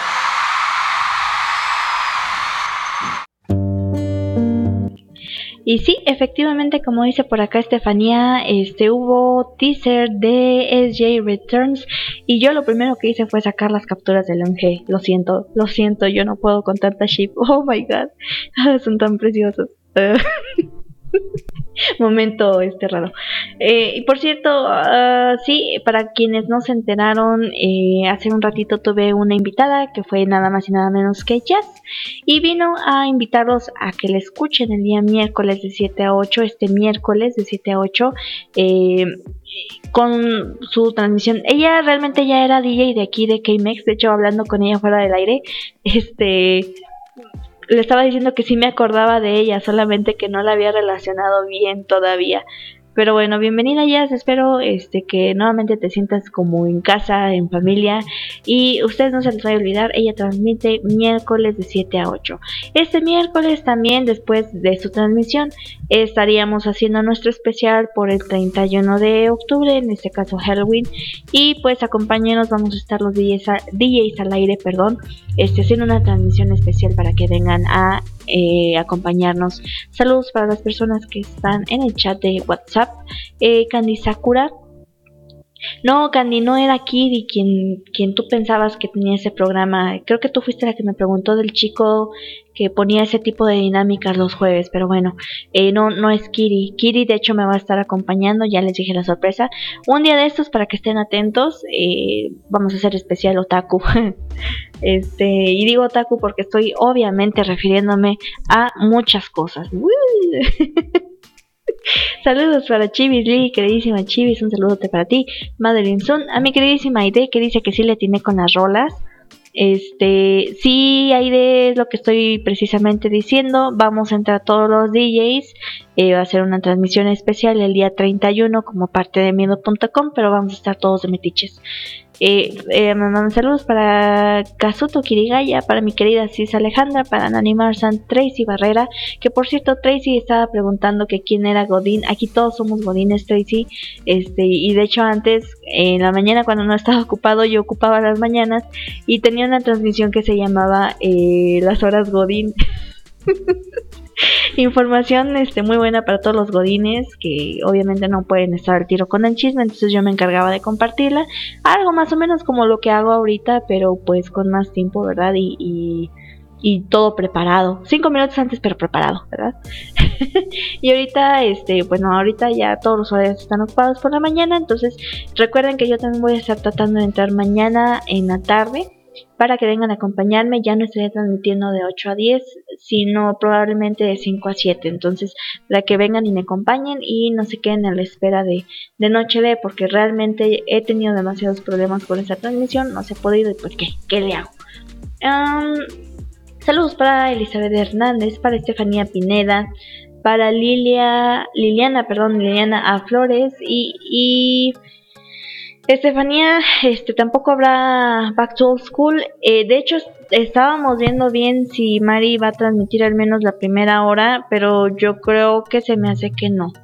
Y sí, efectivamente, como dice por acá Estefanía, este hubo teaser de S J Returns y yo lo primero que hice fue sacar las capturas del M G. Lo siento, lo siento, yo no puedo con tanta ship. Oh my god, son tan preciosos. Momento este raro. Eh, y por cierto, uh, sí, para quienes no se enteraron, eh, hace un ratito tuve una invitada que fue nada más y nada menos que Jazz. Y vino a invitarlos a que la escuchen el día miércoles de siete a ocho, este miércoles de siete a ocho, eh, con su transmisión. Ella realmente ya era D J de aquí de K-Mex, de hecho hablando con ella fuera del aire, este... le estaba diciendo que sí me acordaba de ella, solamente que no la había relacionado bien todavía. Pero bueno, bienvenida Jazz, espero este, que nuevamente te sientas como en casa, en familia. Y ustedes no se les vaya a olvidar, ella transmite miércoles de siete a ocho. Este miércoles también, después de su transmisión, estaríamos haciendo nuestro especial por el treinta y uno de octubre, en este caso Halloween. Y pues acompáñenos, vamos a estar los D Js, a, D Js al aire, perdón, este, haciendo una transmisión especial para que vengan a eh, acompañarnos. Saludos para las personas que están en el chat de WhatsApp. eh, Candy Sakura, No, Candy, no era Kiri quien, quien tú pensabas que tenía ese programa. Creo que tú fuiste la que me preguntó del chico que ponía ese tipo de dinámicas los jueves, pero bueno, eh, no, no es Kiri. Kiri de hecho me va a estar acompañando, ya les dije la sorpresa. Un día de estos, para que estén atentos, eh, vamos a hacer especial otaku. este, y digo otaku porque estoy obviamente refiriéndome a muchas cosas. Saludos para Chivis Lee, queridísima Chivis, un saludote para ti. Madeline Sun, a mi queridísima Aide, que dice que sí le atiné con las rolas. Este, sí, Aide, es lo que estoy precisamente diciendo. Vamos a entrar todos los D Js. Eh, va a ser una transmisión especial el día treinta y uno como parte de miedo punto com, pero vamos a estar todos de metiches. Eh, eh, me mandan saludos para Kazuto Kirigaya, para mi querida Cis Alejandra, para Nani Marsan, Tracy Barrera, que por cierto Tracy estaba preguntando que quién era Godín. Aquí todos somos Godines, Tracy, este, y de hecho antes, en la mañana cuando no estaba ocupado, yo ocupaba las mañanas y tenía una transmisión que se llamaba eh, Las Horas Godín. Información este, muy buena para todos los godines que obviamente no pueden estar al tiro con el chisme, entonces yo me encargaba de compartirla, algo más o menos como lo que hago ahorita, pero pues con más tiempo, ¿verdad? Y, y, y todo preparado, cinco minutos antes pero preparado, ¿verdad? Y ahorita, este, bueno, ahorita ya todos los horarios están ocupados por la mañana, entonces recuerden que yo también voy a estar tratando de entrar mañana en la tarde, para que vengan a acompañarme. Ya no estaré transmitiendo de ocho a diez, sino probablemente de cinco a siete. Entonces, para que vengan y me acompañen y no se queden a la espera de, de Noche de, porque realmente he tenido demasiados problemas con esta transmisión, no se ha podido y pues ¿qué? ¿Qué le hago? Um, saludos para Elizabeth Hernández, para Estefanía Pineda, para Lilia, Liliana, perdón, Liliana A. Flores y... y Estefanía, este, tampoco habrá Back to Old School. Eh, de hecho, estábamos viendo bien si Mari va a transmitir al menos la primera hora, pero yo creo que se me hace que no.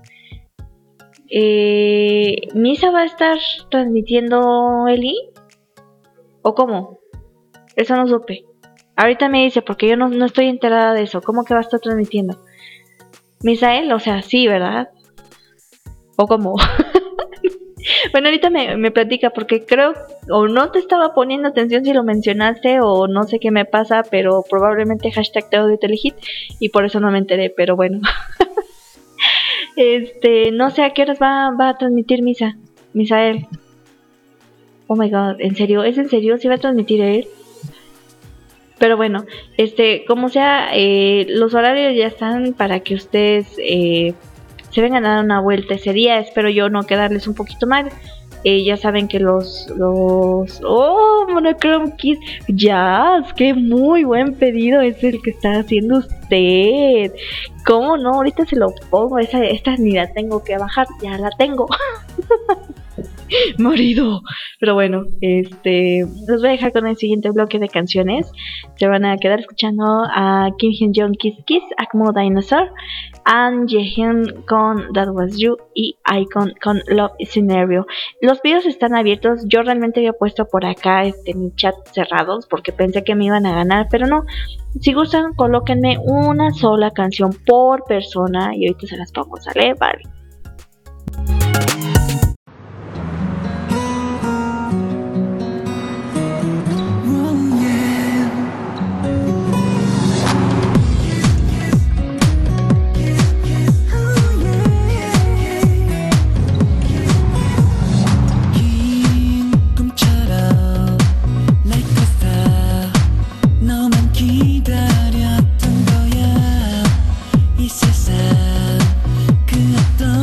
Eh, ¿Misa va a estar transmitiendo Eli? ¿O cómo? Eso no supe. Ahorita me dice, porque yo no, no estoy enterada de eso. ¿Cómo que va a estar transmitiendo? Misael, o sea, sí, ¿verdad? ¿O cómo? Bueno, ahorita me, me platica porque creo o no te estaba poniendo atención si lo mencionaste o no sé qué me pasa, pero probablemente hashtag te odio telehit y por eso no me enteré, pero bueno. este, no sé a qué horas va, va a transmitir Misa, Misael. Oh my god, ¿en serio? ¿Es en serio? ¿Sí va a transmitir él? Pero bueno, este, como sea, eh, los horarios ya están para que ustedes... Eh, se vengan a dar una vuelta ese día. Espero yo no quedarles un poquito mal. Eh, ya saben que los... los ¡Oh! Monochrome Kiss. Jazz, qué muy buen pedido es el que está haciendo usted. ¿Cómo no? Ahorita se lo pongo. Esa, esta ni la tengo que bajar. Ya la tengo. Marido. Pero bueno, este los voy a dejar con el siguiente bloque de canciones. Se van a quedar escuchando a Kim Hyun Jong Kiss Kiss, Akmo Dinosaur, An Jaehyun con That Was You y Icon con Love Scenario. Los videos están abiertos. Yo realmente había puesto por acá este mi chat cerrados porque pensé que me iban a ganar, pero no. Si gustan, colóquenme una sola canción por persona y ahorita se las pongo, ¿sale? Vale. 그 어떤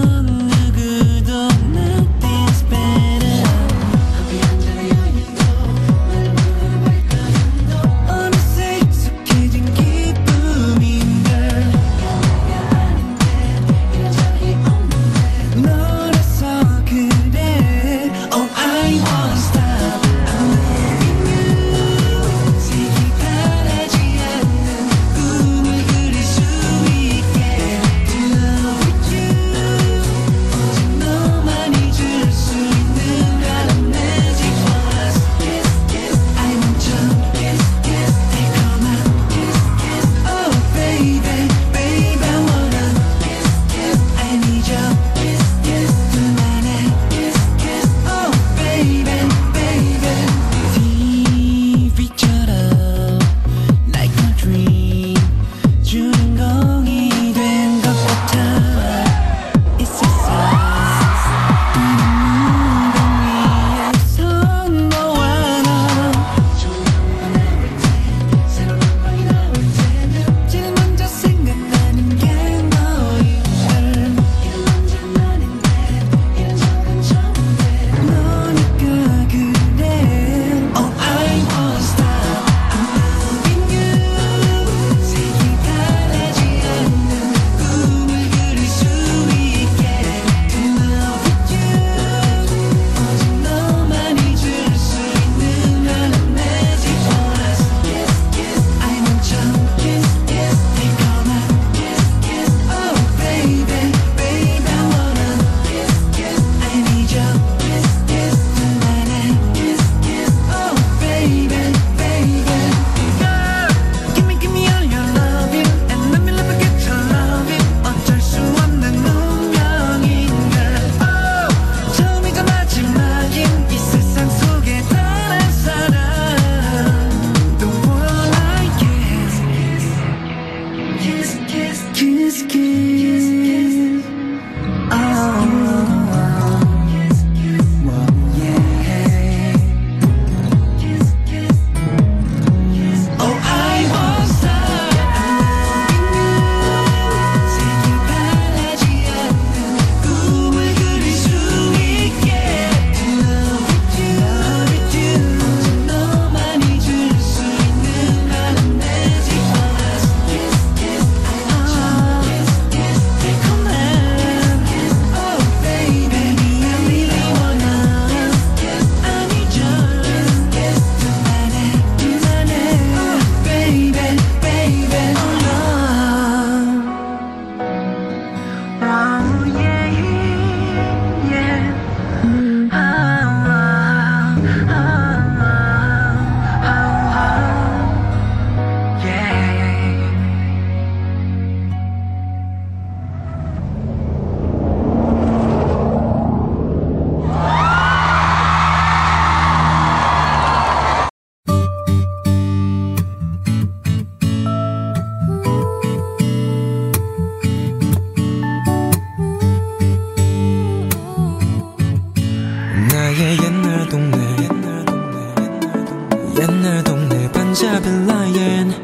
혼자 빌라엔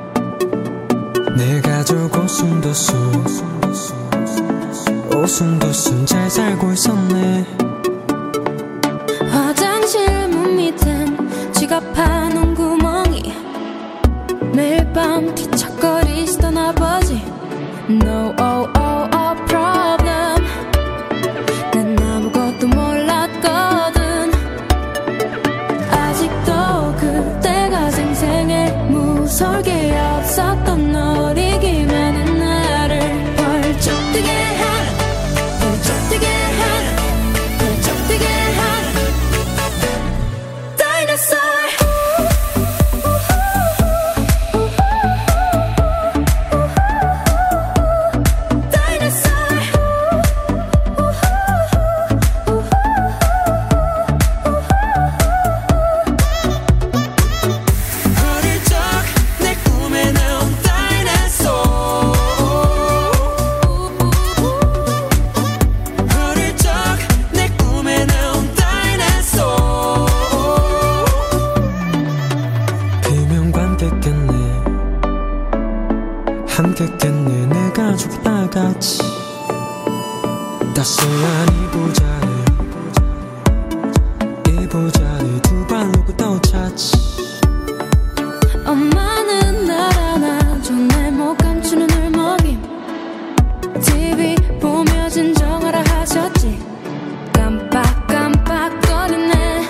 내 가족 오순도순 오순도순 잘 살고 있었네. 화장실 문 밑엔 지갑하는 구멍이 매일 밤 뒤척거리시던 아버지 No oh oh oh problem 난 아무것도 몰랐거든. 아직도 그때가 생생해. 무서울 게 없었던 어리기만한 나를 벌쩍 뛰게 한 벌쩍 뛰게 한 벌쩍 뛰게 한 Dinosaur. 함께 깼네 내 가족 다같이 따스한 이부자리 이부자리 두 발 놓고 또 찾지. 엄마는 날 안아줘 내 목 감추는 울먹임. 티비 보며 진정하라 하셨지. 깜빡깜빡거리네.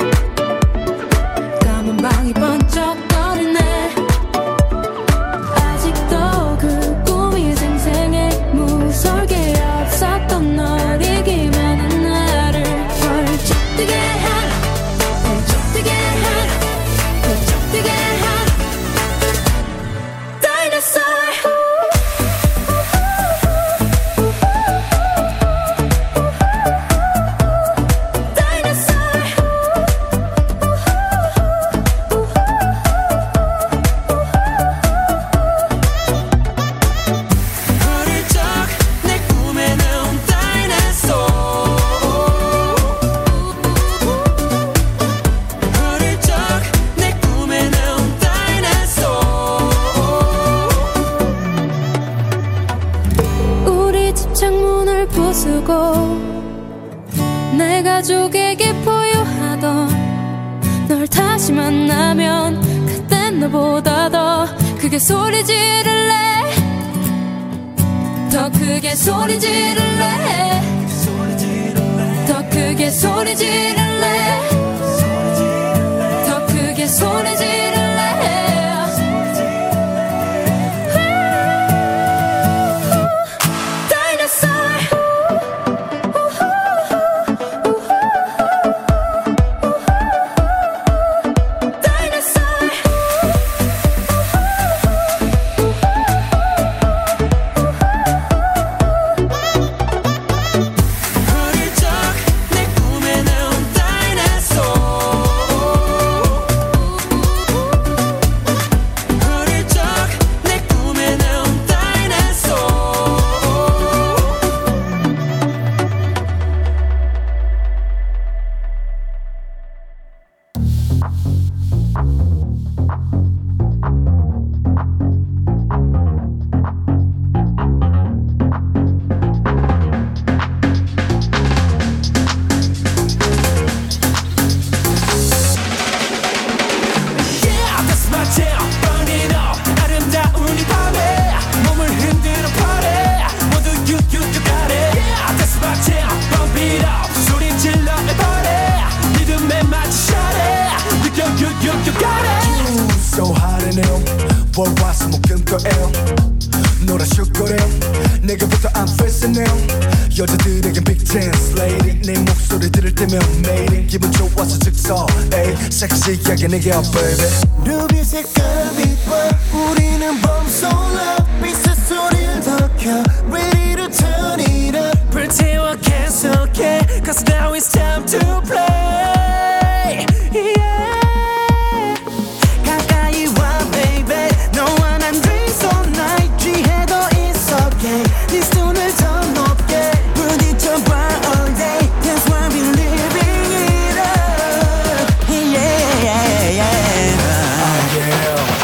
까만 방이 번쩍거리네. 아직도 그 꿈이 생생해. 무서울 게 없었던 어리기만한 나를 벌쩍 뛰게 한 벌쩍 뛰게 한 벌쩍 뛰게 한 Dinosaur. 어릴 적 내 꿈에 나온 다이너소어. 어릴 적 내 꿈에 나온 다이너소어. 우리 집 창문을 부수고 내 가족에게 보유하던 널 다시 만나면 그땐 너보다 더 크게 소리 지를래. 더 크게 소리 지를래. 더 크게 소리 지를래. 더 크게 소리 지를래. Dinosaur. Dinosaur. 어릴 적 내 꿈에 나온 다이너소어. 어릴 적 내 꿈에 나온 다이너소어. Yeah, that's my town. Burn it up. 아름다운 이 밤에 몸을 흔들어 party. 모두 you you you got it. Yeah, that's my town. Pump it up. 소리 질러 everybody. 리듬에 맞춰 shot it. 느껴 you you you got it. So hot in hell 월화수 목금토예요 노라쇼 거래 내게부터 I'm fascinating 여자들에겐 big chance lady 내 목소리 들을 때면 매일 기분 좋아서 즉서 에이 섹시하게 내게 up baby 루비 색깔 빛과 우리는 범솔라 빛의 소리를 더 켜 Ready to turn it up 불태워 계속해. Cause now it's time to play. Yeah. 가까이 와 baby 너와 난 drinks all night 취해도 it's okay 네 손을 더 높게 부딪혀봐 all day That's why we living it up Yeah yeah yeah yeah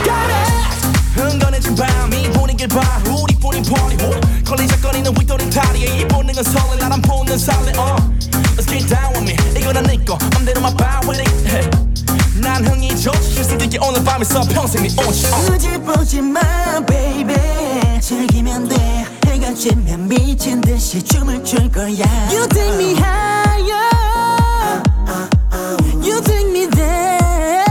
got it 흥건해진 밤이 분위기를 봐 우리뿐인 party 걸리적거리는 윗도린 다리에 이 본능은 설레 나란 보는 살래 uh. Let's get down with me 이건 안 내꺼 맘대로 my bow with it hey. 난 흥이 좋지 실수있게 오늘 밤에서 평생 네 오지 굳이 보지 마 baby 즐기면 돼 해가 지면 미친 듯이 춤을 출 거야 You take me higher You take me there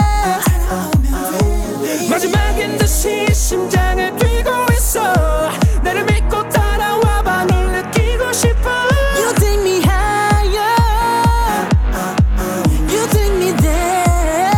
마지막인 듯이 심장을 뛰고 있어 나를 믿고 따라와봐 널 느끼고 싶어 You take me higher You take me there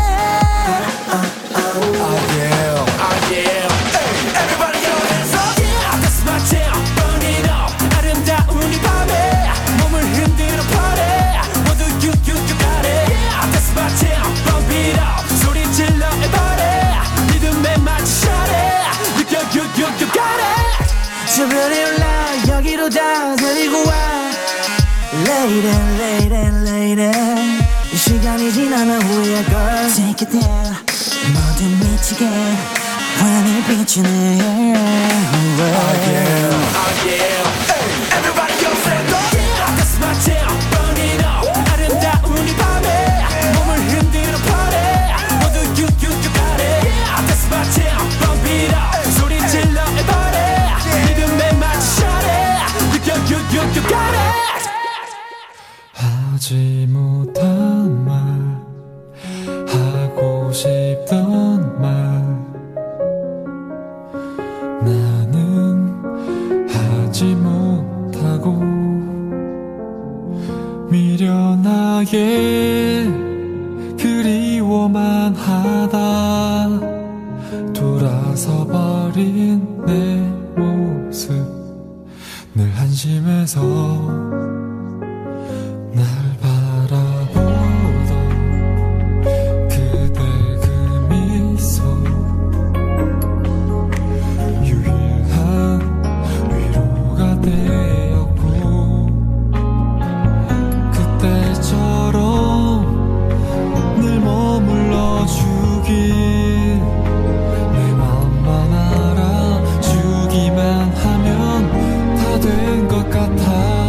Oh yeah, oh yeah hey, everybody get your hands up Yeah, that's my jam Burn it up 아름다운 이 밤에 몸을 흔들어 party 모두 you, you, you got it Yeah, that's my jam Bump it up 소리 질러 everybody 리듬에 맞춰 shut it You, you, you, you got it 저 별이 올라 여기로 다 데리고 와 Lady, lady, lady 이 시간이 지나면 후회 girl Take it there 모두 미치게 환히 비추네 Oh yeah, oh yeah hey, everybody get your hands up Yeah, that's my jam Burn it up 아름다운 이 밤에 몸을 흔들어 party 모두 you, you, you got it Yeah, that's my jam Bump it up 소리 질러 everybody 리듬에 맞춰 shut it You, you, you, you got it 하지 못한 말 하고 싶던 말 나는 하지 못하고 미련하게 그리워만 하다 돌아서 버린 내 모습 늘 한심해서 날 바라보던 그대 그 미소 유일한 위로가 되었고 그때처럼 늘 머물러 주길 내 마음만 알아주기만 하면 다 된 것 같아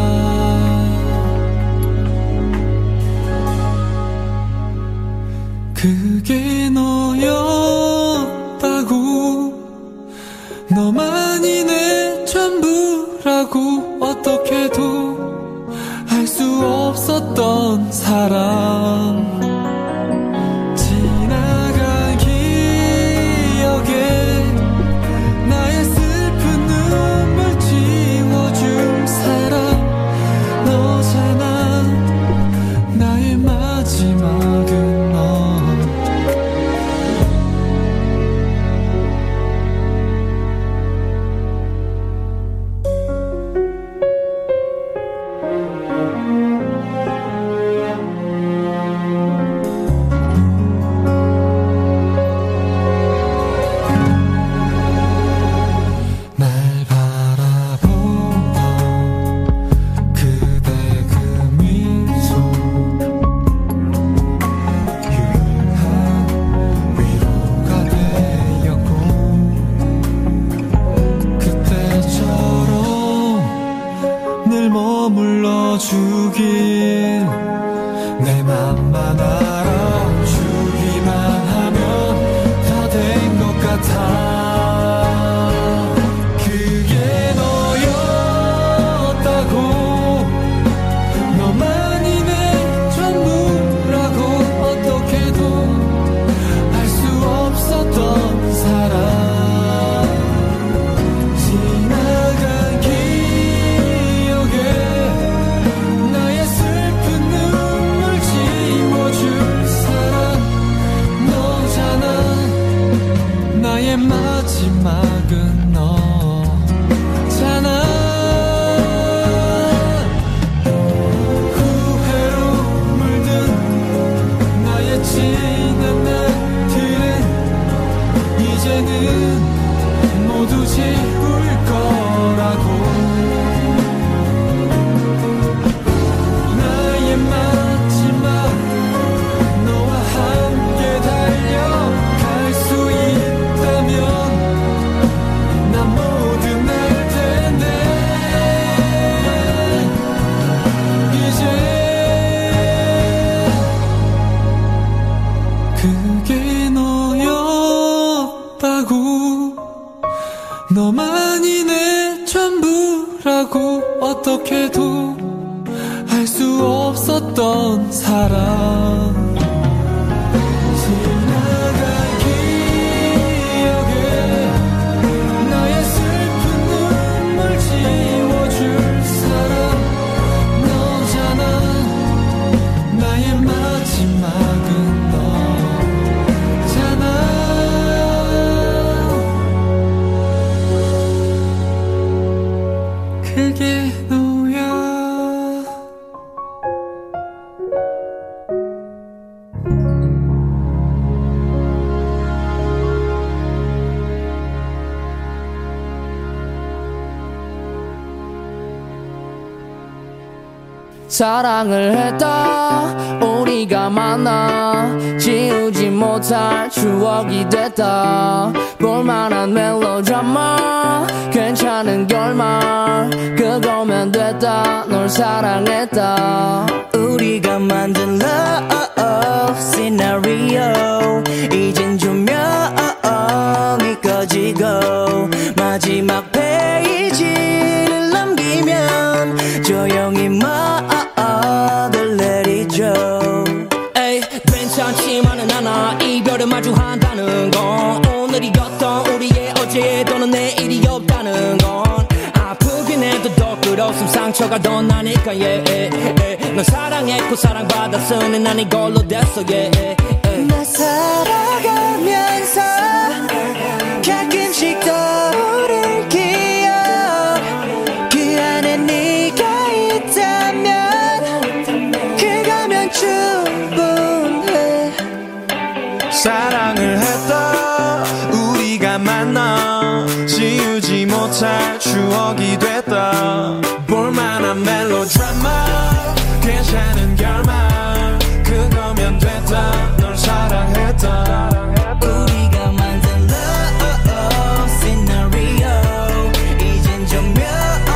그게 너였다고 너만이 내 전부라고 어떻게도 알 수 없었던 사람 지나간 기억에 나의 슬픈 눈물 지워줄 사람 너잖아 나의 마지막은 너 날 바라보던 그대 그 미소 유일한 위로가 되었고 그때처럼 늘 머물러 주길 내 맘만 알아주기만 하면 다 된 것 같아 그게 너였다고 너만이 내 전부라고 어떻게도 알 수 없었던 사람 지나간 기억에 나의 슬픈 눈물 지워줄 사람 너잖아 나의 마지막은 너잖아 후회로 물든 나의 지난 날들은 이제는 모두 지울 거라고 나의 마지막 너와 함께 달려갈 수 있는 너만이 내 전부라고 어떻게도 알 수 없었던 사랑 지나간 기억에 나의 슬픈 눈물 지워줄 사람 너잖아 나의 마지막은 너잖아 그게 너야 사랑을 했다 우리가 만나 지우지 못할 추억이 됐다 볼만한 멜로드라마 괜찮은 결말 그거면 됐다 널 사랑했다 우리가 만든 love scenario 이젠 조명이 꺼지고 마지막 페이지를 넘기면 조용히 말을 내리죠 에이 괜찮지만은 않아 이별을 마주한다는 건 오늘이었던 우리의 어제 또는 내일이 없다는 건 아프긴 해도 더 끌었음 상처가 더 나니까 yeah, yeah, yeah. 넌 사랑했고 사랑받았으니 난 이걸로 됐어 yeah, yeah, yeah. 나 살아가면서 가끔씩 떠오를 기억 그 안에 네가 있다면 그거면 충분해 사랑을 했다 우리가 만나 지우지 못할 추억이 됐다 볼만한 멜로드라마 괜찮은 결말 그거면 됐다 널 사랑했다 우리가 만든 love scenario 이젠 조명이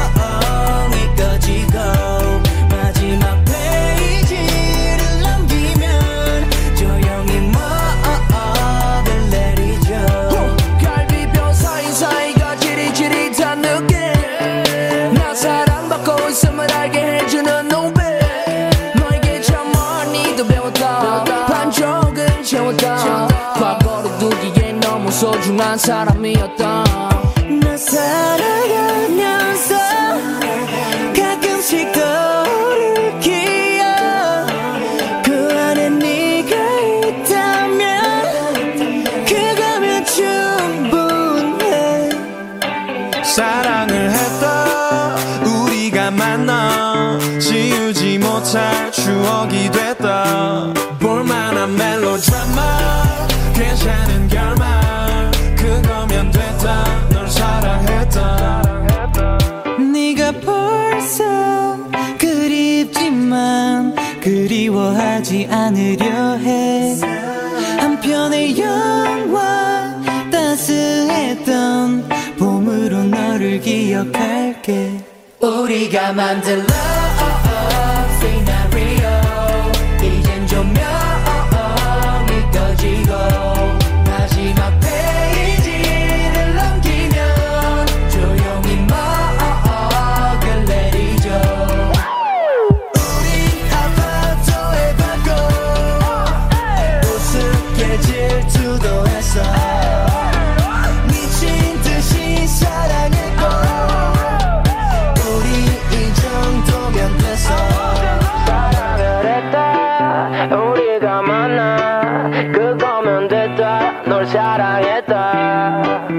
꺼지고 마지막 페이지를 넘기면 조용히 말을 내리죠 갈비뼈 사이사이가 지릿지릿한 느낌 나 사랑받고 있음을 알게 해주는 노래 너에게 참 많이도 배웠다 반쪽은 채웠다 과거로 두기엔 너무 소중한 사람이었다 나 살아가면서 가끔씩 떠오를 기억 그 안에 네가 있다면 그거면 충분해 사랑을 했다 우리가 만나 지우지 못할 추억이 됐다 볼만한 멜로드라마 괜찮은 결말 그거면 됐다 널 사랑했다 네가 벌써 그립지만 그리워하지 않으려 해 한편의 영화 따스했던 봄으로 너를 기억할게 우리가 만든 love scenario 이젠 조명이 꺼지고 마지막 페이지를 넘기면 조용히 막을 내리죠 우리 아파트의 balcony 우습게 질투도 했어 미친 듯이 사랑했고 우리 이 정도면 됐어 사랑을 했다 우리가 만나 그거면 됐다 널 사랑했다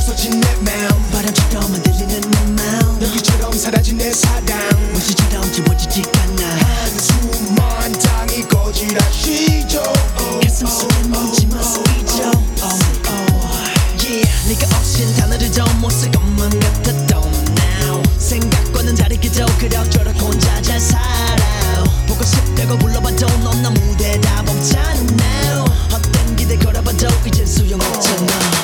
부서진 내 마음 바람처럼 흔들리는 내 마음 연기처럼 사라진 내 사랑 무시처럼 지워지지가 않아 한숨만 땅이 거지라시죠 가슴 속에 멈지마 쓰이죠 Yeah 네가 없인 단어를 더 못 쓸 것만 같았던 now 생각과는 다르게도 그럭저럭 혼자 잘 살아 보고 싶다고 불러봐도 넌 나 무대 다 멈잖아 now 헛된 기대 걸어봐도 이젠 소용없잖아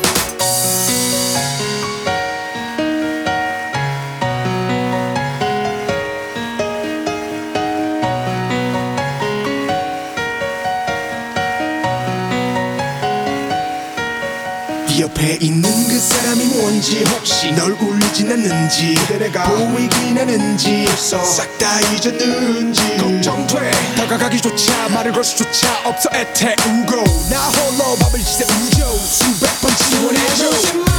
옆에 있는 그 사람이 뭔지 혹시 널 울리진 않는지 그대가 보이긴 하는지 싹 다 잊었는지 걱정돼 다가가기조차 말을 걸 수조차 없어 애태우고 나 홀로 밥을 지새우죠 수백 번 지원해줘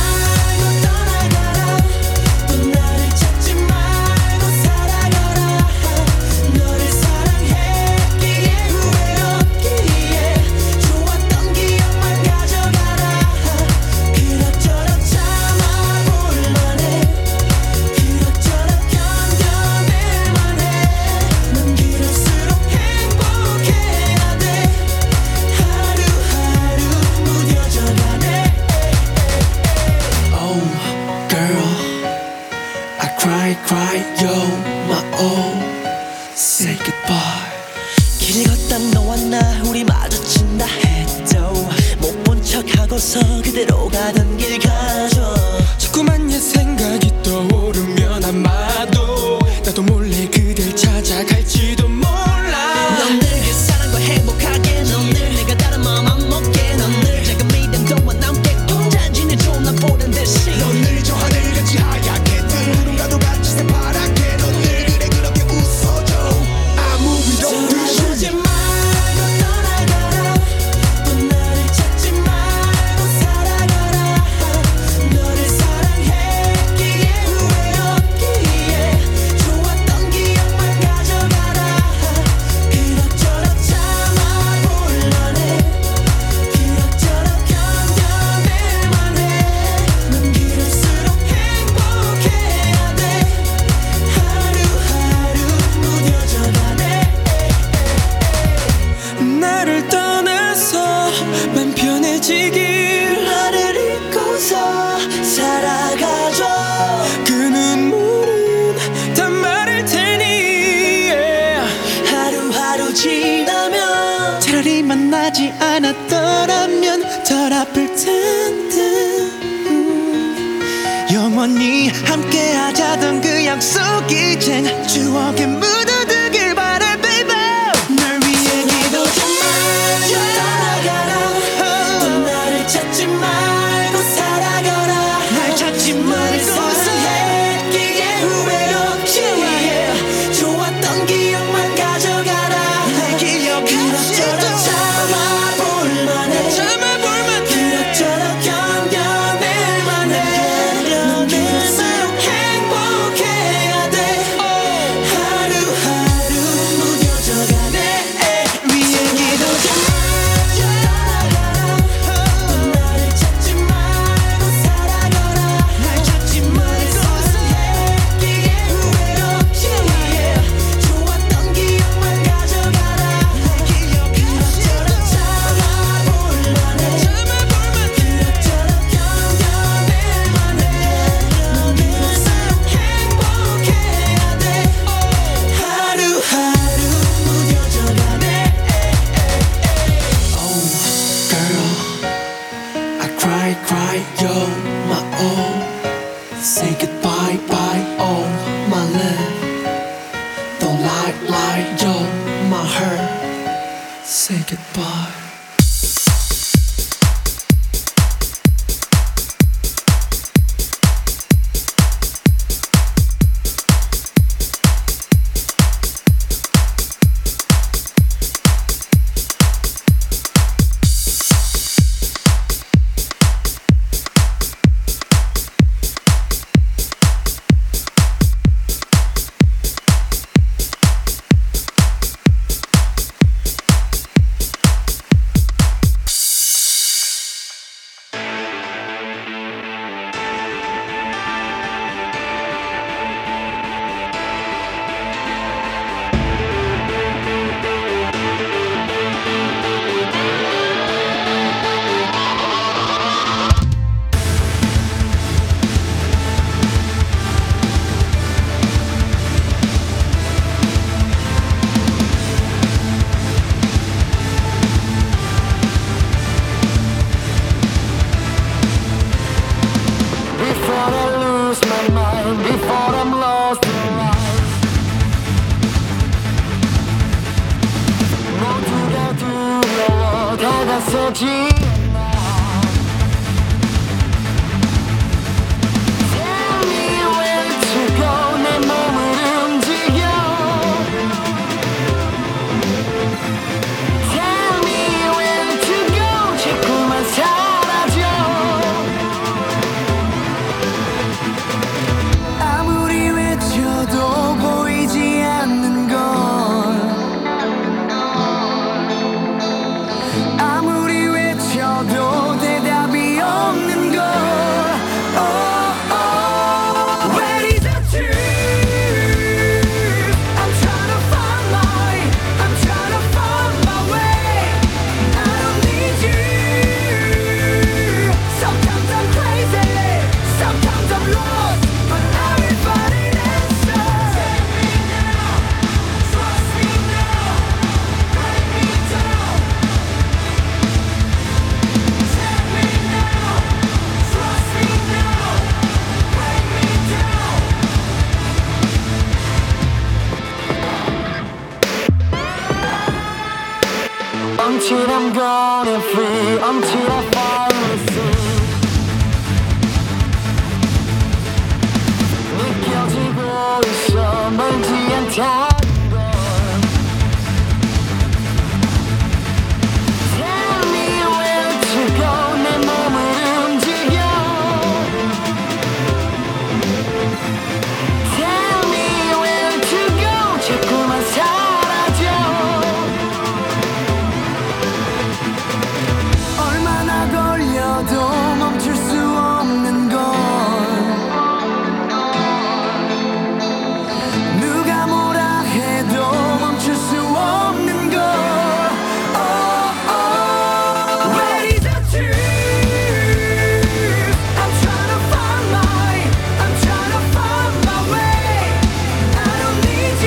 Cry, yo, my own Say goodbye 길을 걷다 너와 나 우리 마주친다 해도 못 본 척하고서 그대로 가던 길 가죠 자꾸만 옛 생각이 떠오르면 아마도 나도 몰래 그댈 찾아갈지도 몰라 넌 늘 그 사랑과 행복하게 넌 늘 내가 다른 마음 안 먹게 넌 늘 작은 믿음도와 남게 혼자 지내줘 나 보는 대신 넌 늘 저 하늘같이 하얗게 누군가도 같이 새파랗게 넌 늘 그래 그렇게 웃어줘 아무 위로 돌아보지 말고 떠나가라 또 나를 찾지 말고 살아가라 너를 사랑했기에 후회 없기에 좋았던 기억만 가져가라 그럭저럭 참아볼만해 그럭저럭 견뎌낼만해 넌 길을수록 행복해야 돼 하루하루 무뎌져가네 나를 떠나서 맘 편해지길 나를 잊고서 살아가줘 그 눈물은 다 마를 테니 yeah. 하루하루 지나면 차라리 만나지 않았더라면 덜 아플 텐데 음. 영원히 함께 하자던 그 약속 이젠 추억에 묻어두길 바래 baby 널 위해 기도해 떠나가라 또 나를 찾지 말고 살아가라 날 찾지 말고 사랑했기에 후회 없기에 좋았던 기억만 가져가라 내 기억 그럭저럭 참아볼만해 그럭저럭 견뎌낼만해 넌 길을수록 행복해야 돼 하루하루 무뎌져가네 위에 기도해 또 나를 찾지 말고 살아가라 날 찾지 말고 사랑했기에 후회 없기에 좋았던 기억만 가져가라 그럭저럭 참아볼만해 그럭저럭 견뎌낼만해 넌 길을수록 행복해야 돼 하루하루 무뎌져가네 Oh girl I cry cry yo my own Say goodbye bye oh my love Don't lie lie yo my heart Say goodbye lose my mind before I'm lost in lies. 모두가 두려워 다가서지 않아. Tell me where to go 내 몸을 움직여. Tell me where to go 자꾸만 사라져. 아무리 외쳐도 보이지 않는 걸. 아무리 외쳐도 대답이 없는 걸. Oh, oh, where is the truth? I'm trying to find my, I'm trying to find my way. I don't need you. Sometimes I'm crazy, sometimes I'm lost, but I will find an answer. Take me now, trust me now, break me down. Take me now, trust me now, break me down. Until I'm gone and free, until I finally see. 느껴지고 있어 멀지 않다는 걸. Tell me where to go 내 몸을 움직여. Tell me where to go 자꾸만 사라져. 얼마나 걸려도 멈출 수 없는 걸. 누가 뭐라 해도 멈출 수 없는 걸. Oh, oh, where is the truth? I'm trying to find my, I'm trying to find my way. I don't need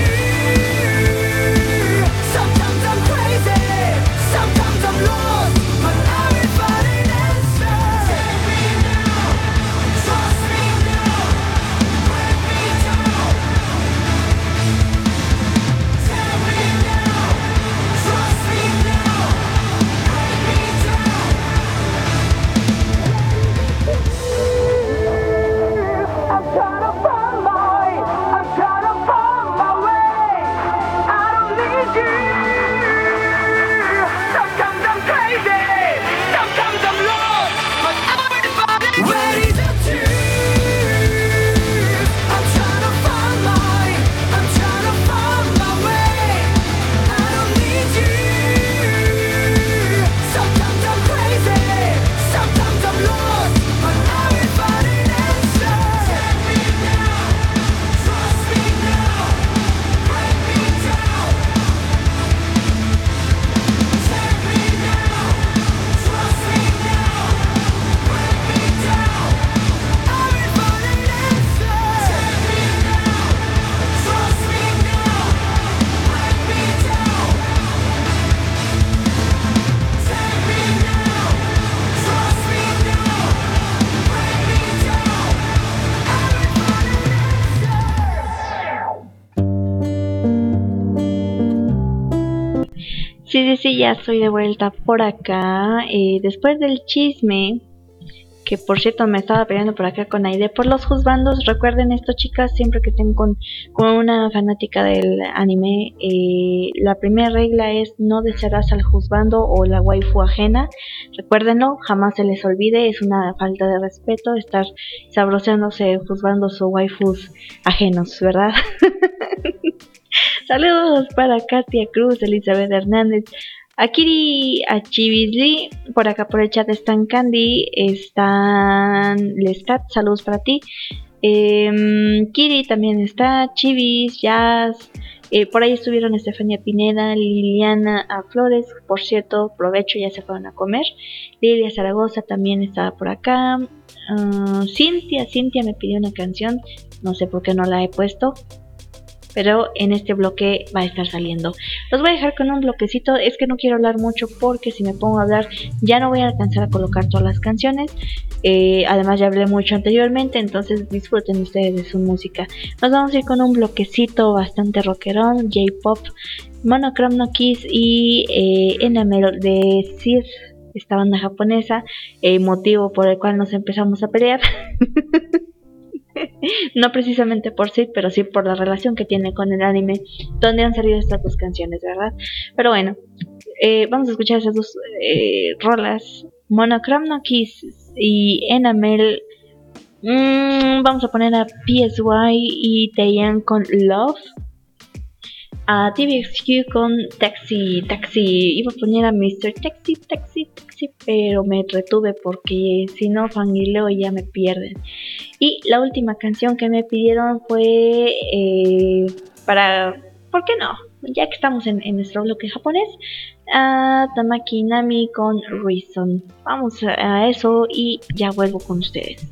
you. Sometimes I'm crazy, sometimes I'm lost, but I will find an answer. Take me now, trust me now, break me down. Take me now, trust me now, break me down. I'm trying to find my, I'm trying to find my way. I don't need you. Sometimes I'm crazy, sometimes I'm lost, but I will find it. Where is the truth? I'm trying to find my, I'm trying to find my way. I don't need you. Sometimes I'm crazy, sometimes I'm lost, but I will find an answer. Take me now, trust me now, break me down. Take me now, trust me now, break me down. I will find an answer. Take me now, trust me now, break me down. Take me now, trust me now, break me down. I will find an Sí, sí, sí, ya estoy de vuelta por acá. Eh, después del chisme, que por cierto me estaba peleando por acá con Aide por los juzbandos. Recuerden esto, chicas, siempre que estén con, con una fanática del anime, eh, la primera regla es no desearás al juzbando o la waifu ajena. Recuérdenlo, jamás se les olvide, es una falta de respeto estar sabroseándose juzgando sus waifus ajenos, ¿verdad? Saludos para Katia Cruz, Elizabeth Hernández, Akiri Achivisli, por acá por el chat están Candy, están Lestat, saludos para ti. Eh, Kiri también está, Chivis, Jazz, eh, por ahí estuvieron Estefanía Pineda, Liliana A. Flores, por cierto, provecho, ya se fueron a comer. Lilia Zaragoza también estaba por acá. Uh, Cintia, Cintia me pidió una canción, no sé por qué no la he puesto. pero en este bloque va a estar saliendo. Los voy a dejar con un bloquecito, es que no quiero hablar mucho porque si me pongo a hablar ya no voy a alcanzar a colocar todas las canciones. Eh, además ya hablé mucho anteriormente, entonces disfruten ustedes de su música. Nos vamos a ir con un bloquecito bastante rockerón, J-pop, Monochrome no Kiss y eh, Enamel de Sir, esta banda japonesa, eh, motivo por el cual nos empezamos a pelear. No precisamente por Sid, pero sí por la relación que tiene con el anime, donde han salido estas dos canciones, ¿verdad? Pero bueno, eh, vamos a escuchar esas dos eh, rolas, Monochrome no Kiss y Enamel. Mm, vamos a poner a P S Y y Taeyang con Love, a T V X Q con Taxi, Taxi. Iba a poner a mister Taxi, Taxi, Taxi, pero me retuve porque si no fangirleo y ya me pierden. Y la última canción que me pidieron fue eh, para, ¿por qué no? Ya que estamos en, en nuestro bloque japonés, a Tamaki Nami con Reason. Vamos a, a eso y ya vuelvo con ustedes.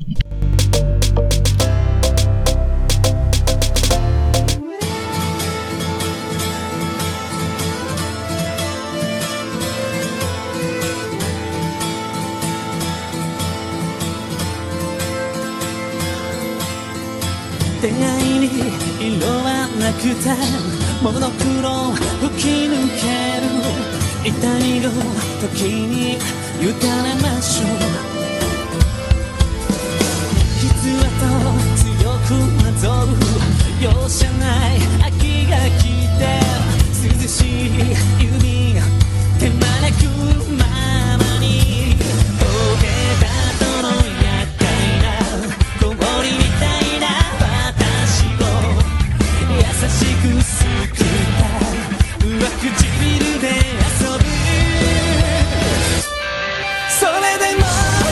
出会いに色はなくてモノクロ吹き抜ける痛みの時に委ねましょう実話と強くなぞる容赦ない秋が来て涼しい指が手招くままに溶けたとの厄介な氷みたいな私を優しくすくった上唇で遊ぶそれでも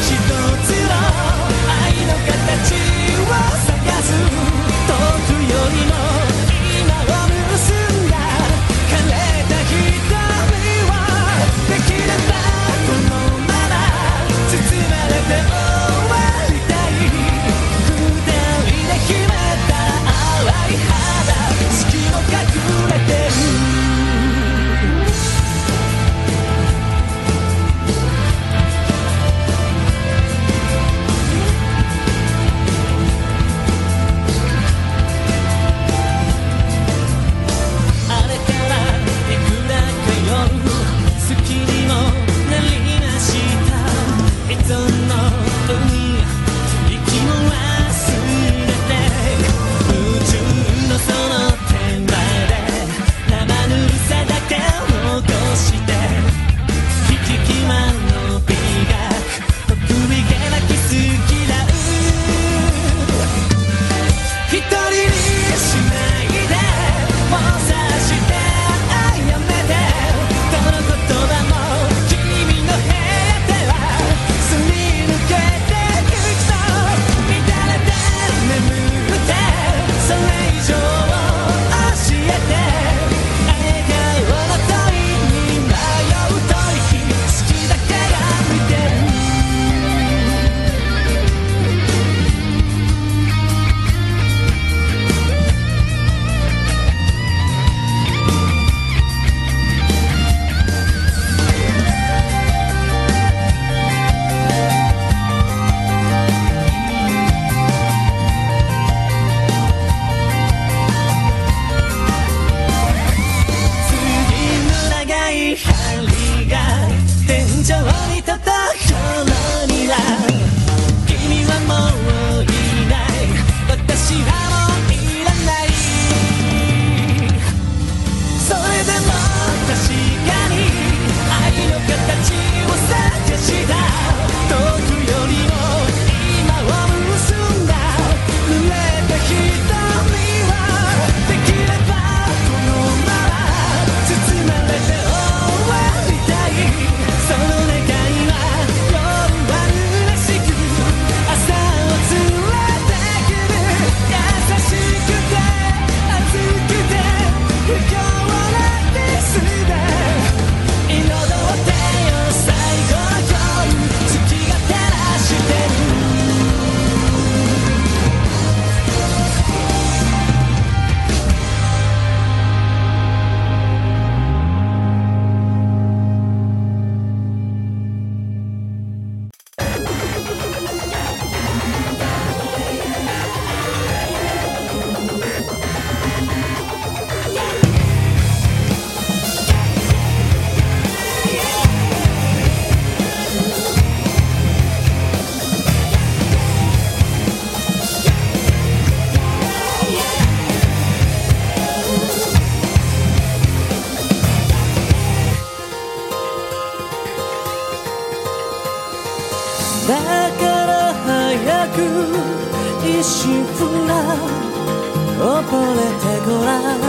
一瞬ふら溺れてごらん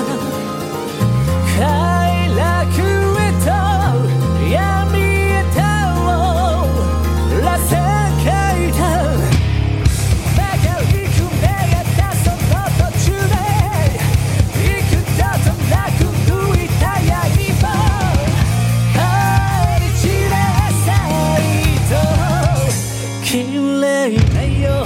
快楽へと闇へとら世界だ長いくめがたその途中で幾度となく吹いた刃帰り散らさいと綺麗な夜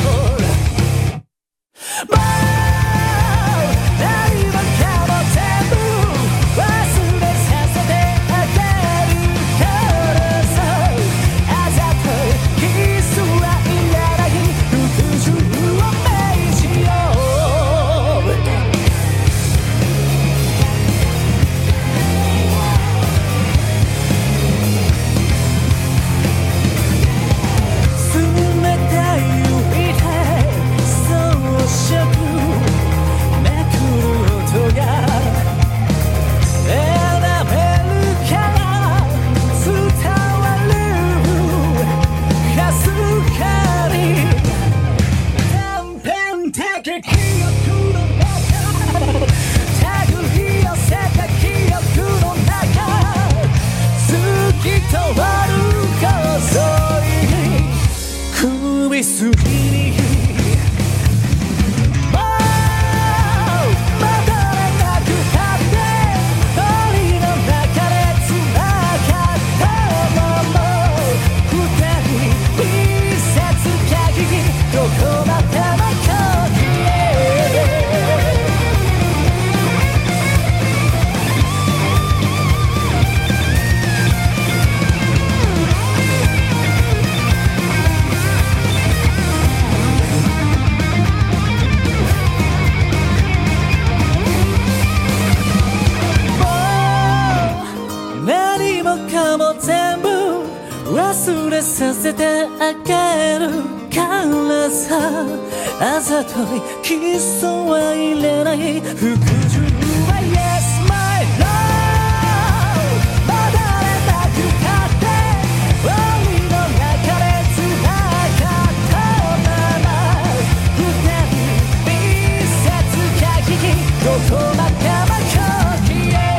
首すぎに忘れさせてあげるからさあざといキスは入れない服従は Yes my love まだれなくたって檻の中で繋がったまま二人密接限りどこまでも消え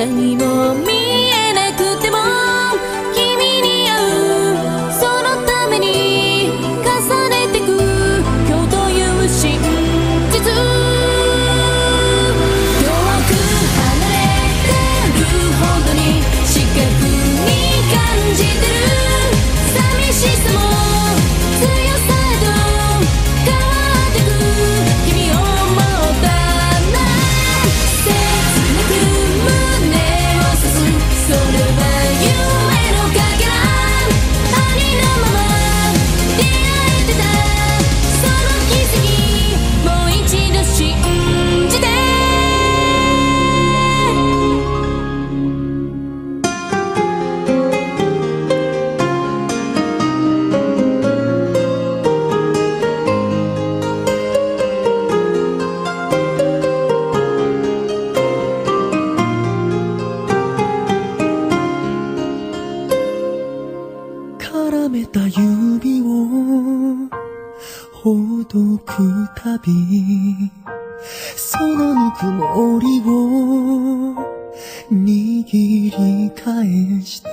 何も見えなくても君に会うそのために重ねてく今日という真実遠く離れてるほどに近くに感じてる寂しさも強さへと変わってく君を思ったな切なく胸を刺すそれは夢のかけらありのまま出会えてたその奇跡もう一度信じて絡めた指をほどくたびそのぬくもりを握り返した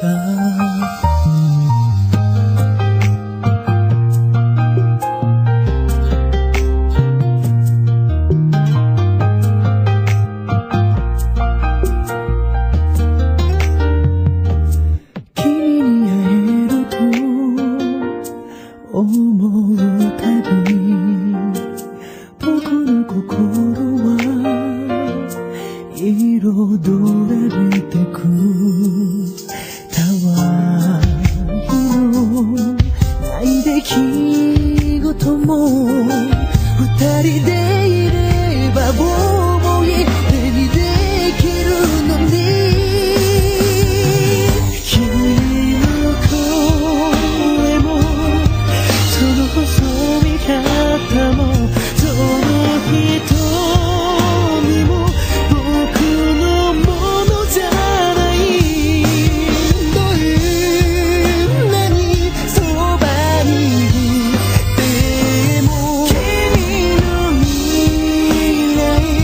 君に会えると思うたび僕の心は彩られてくたわいのない出来事も二人でいれば思い出にできるのに君の声もその細い方もその瞳も僕のものじゃないどんなにそばにいても君の未来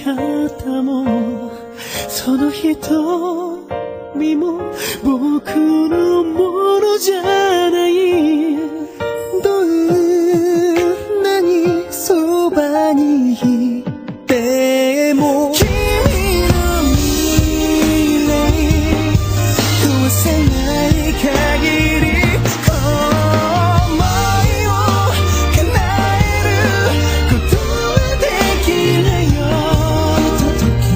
方もその瞳も僕のものじゃないどんなにそばにいても君の未来壊さない限り想いを叶えることはできないよひととき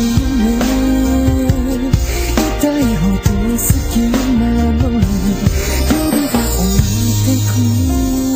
の夢痛いほど好きなのに夜が降りてく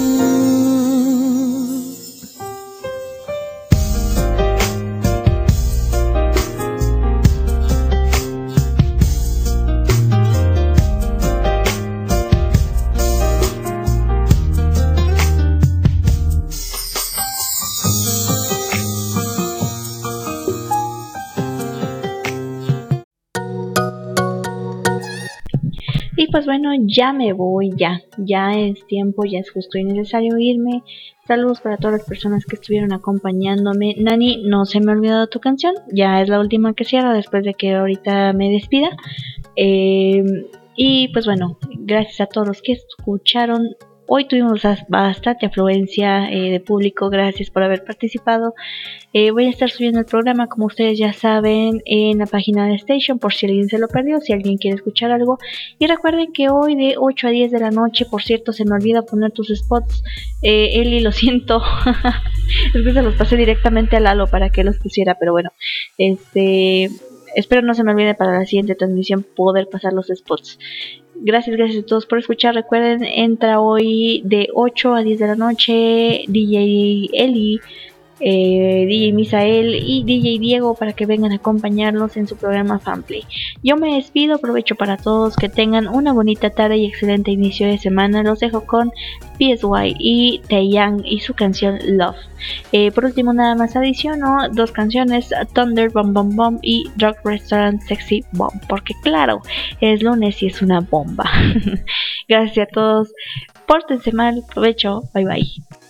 Y pues bueno, ya me voy, ya, ya es tiempo, ya es justo y necesario irme. Saludos para todas las personas que estuvieron acompañándome. Nani, no se me ha olvidado tu canción, ya es la última que cierra después de que ahorita me despida. Eh, y pues bueno, gracias a todos los que escucharon. Hoy tuvimos bastante afluencia eh, de público, gracias por haber participado. Eh, voy a estar subiendo el programa, como ustedes ya saben, en la página de Station, por si alguien se lo perdió, si alguien quiere escuchar algo. Y recuerden que hoy de ocho a diez de la noche, por cierto, se me olvida poner tus spots. Eh, Eli, lo siento, es que se los pasé directamente a Lalo para que los pusiera, pero bueno, este... espero no se me olvide para la siguiente transmisión poder pasar los spots. Gracias, gracias a todos por escuchar. Recuerden, entra hoy de ocho a diez de la noche D J Eli, eh, D J Misael y D J Diego para que vengan a acompañarlos en su programa Fanplay. Yo me despido, aprovecho para todos que tengan una bonita tarde y excelente inicio de semana. Los dejo con P S Y y Taeyang y su canción Love. Eh, por último, nada más adiciono dos canciones, Thunder Bomb Bomb Bomb y Drug Restaurant Sexy Bomb, porque claro, es lunes y es una bomba. Gracias a todos, pórtense mal, provecho, bye bye.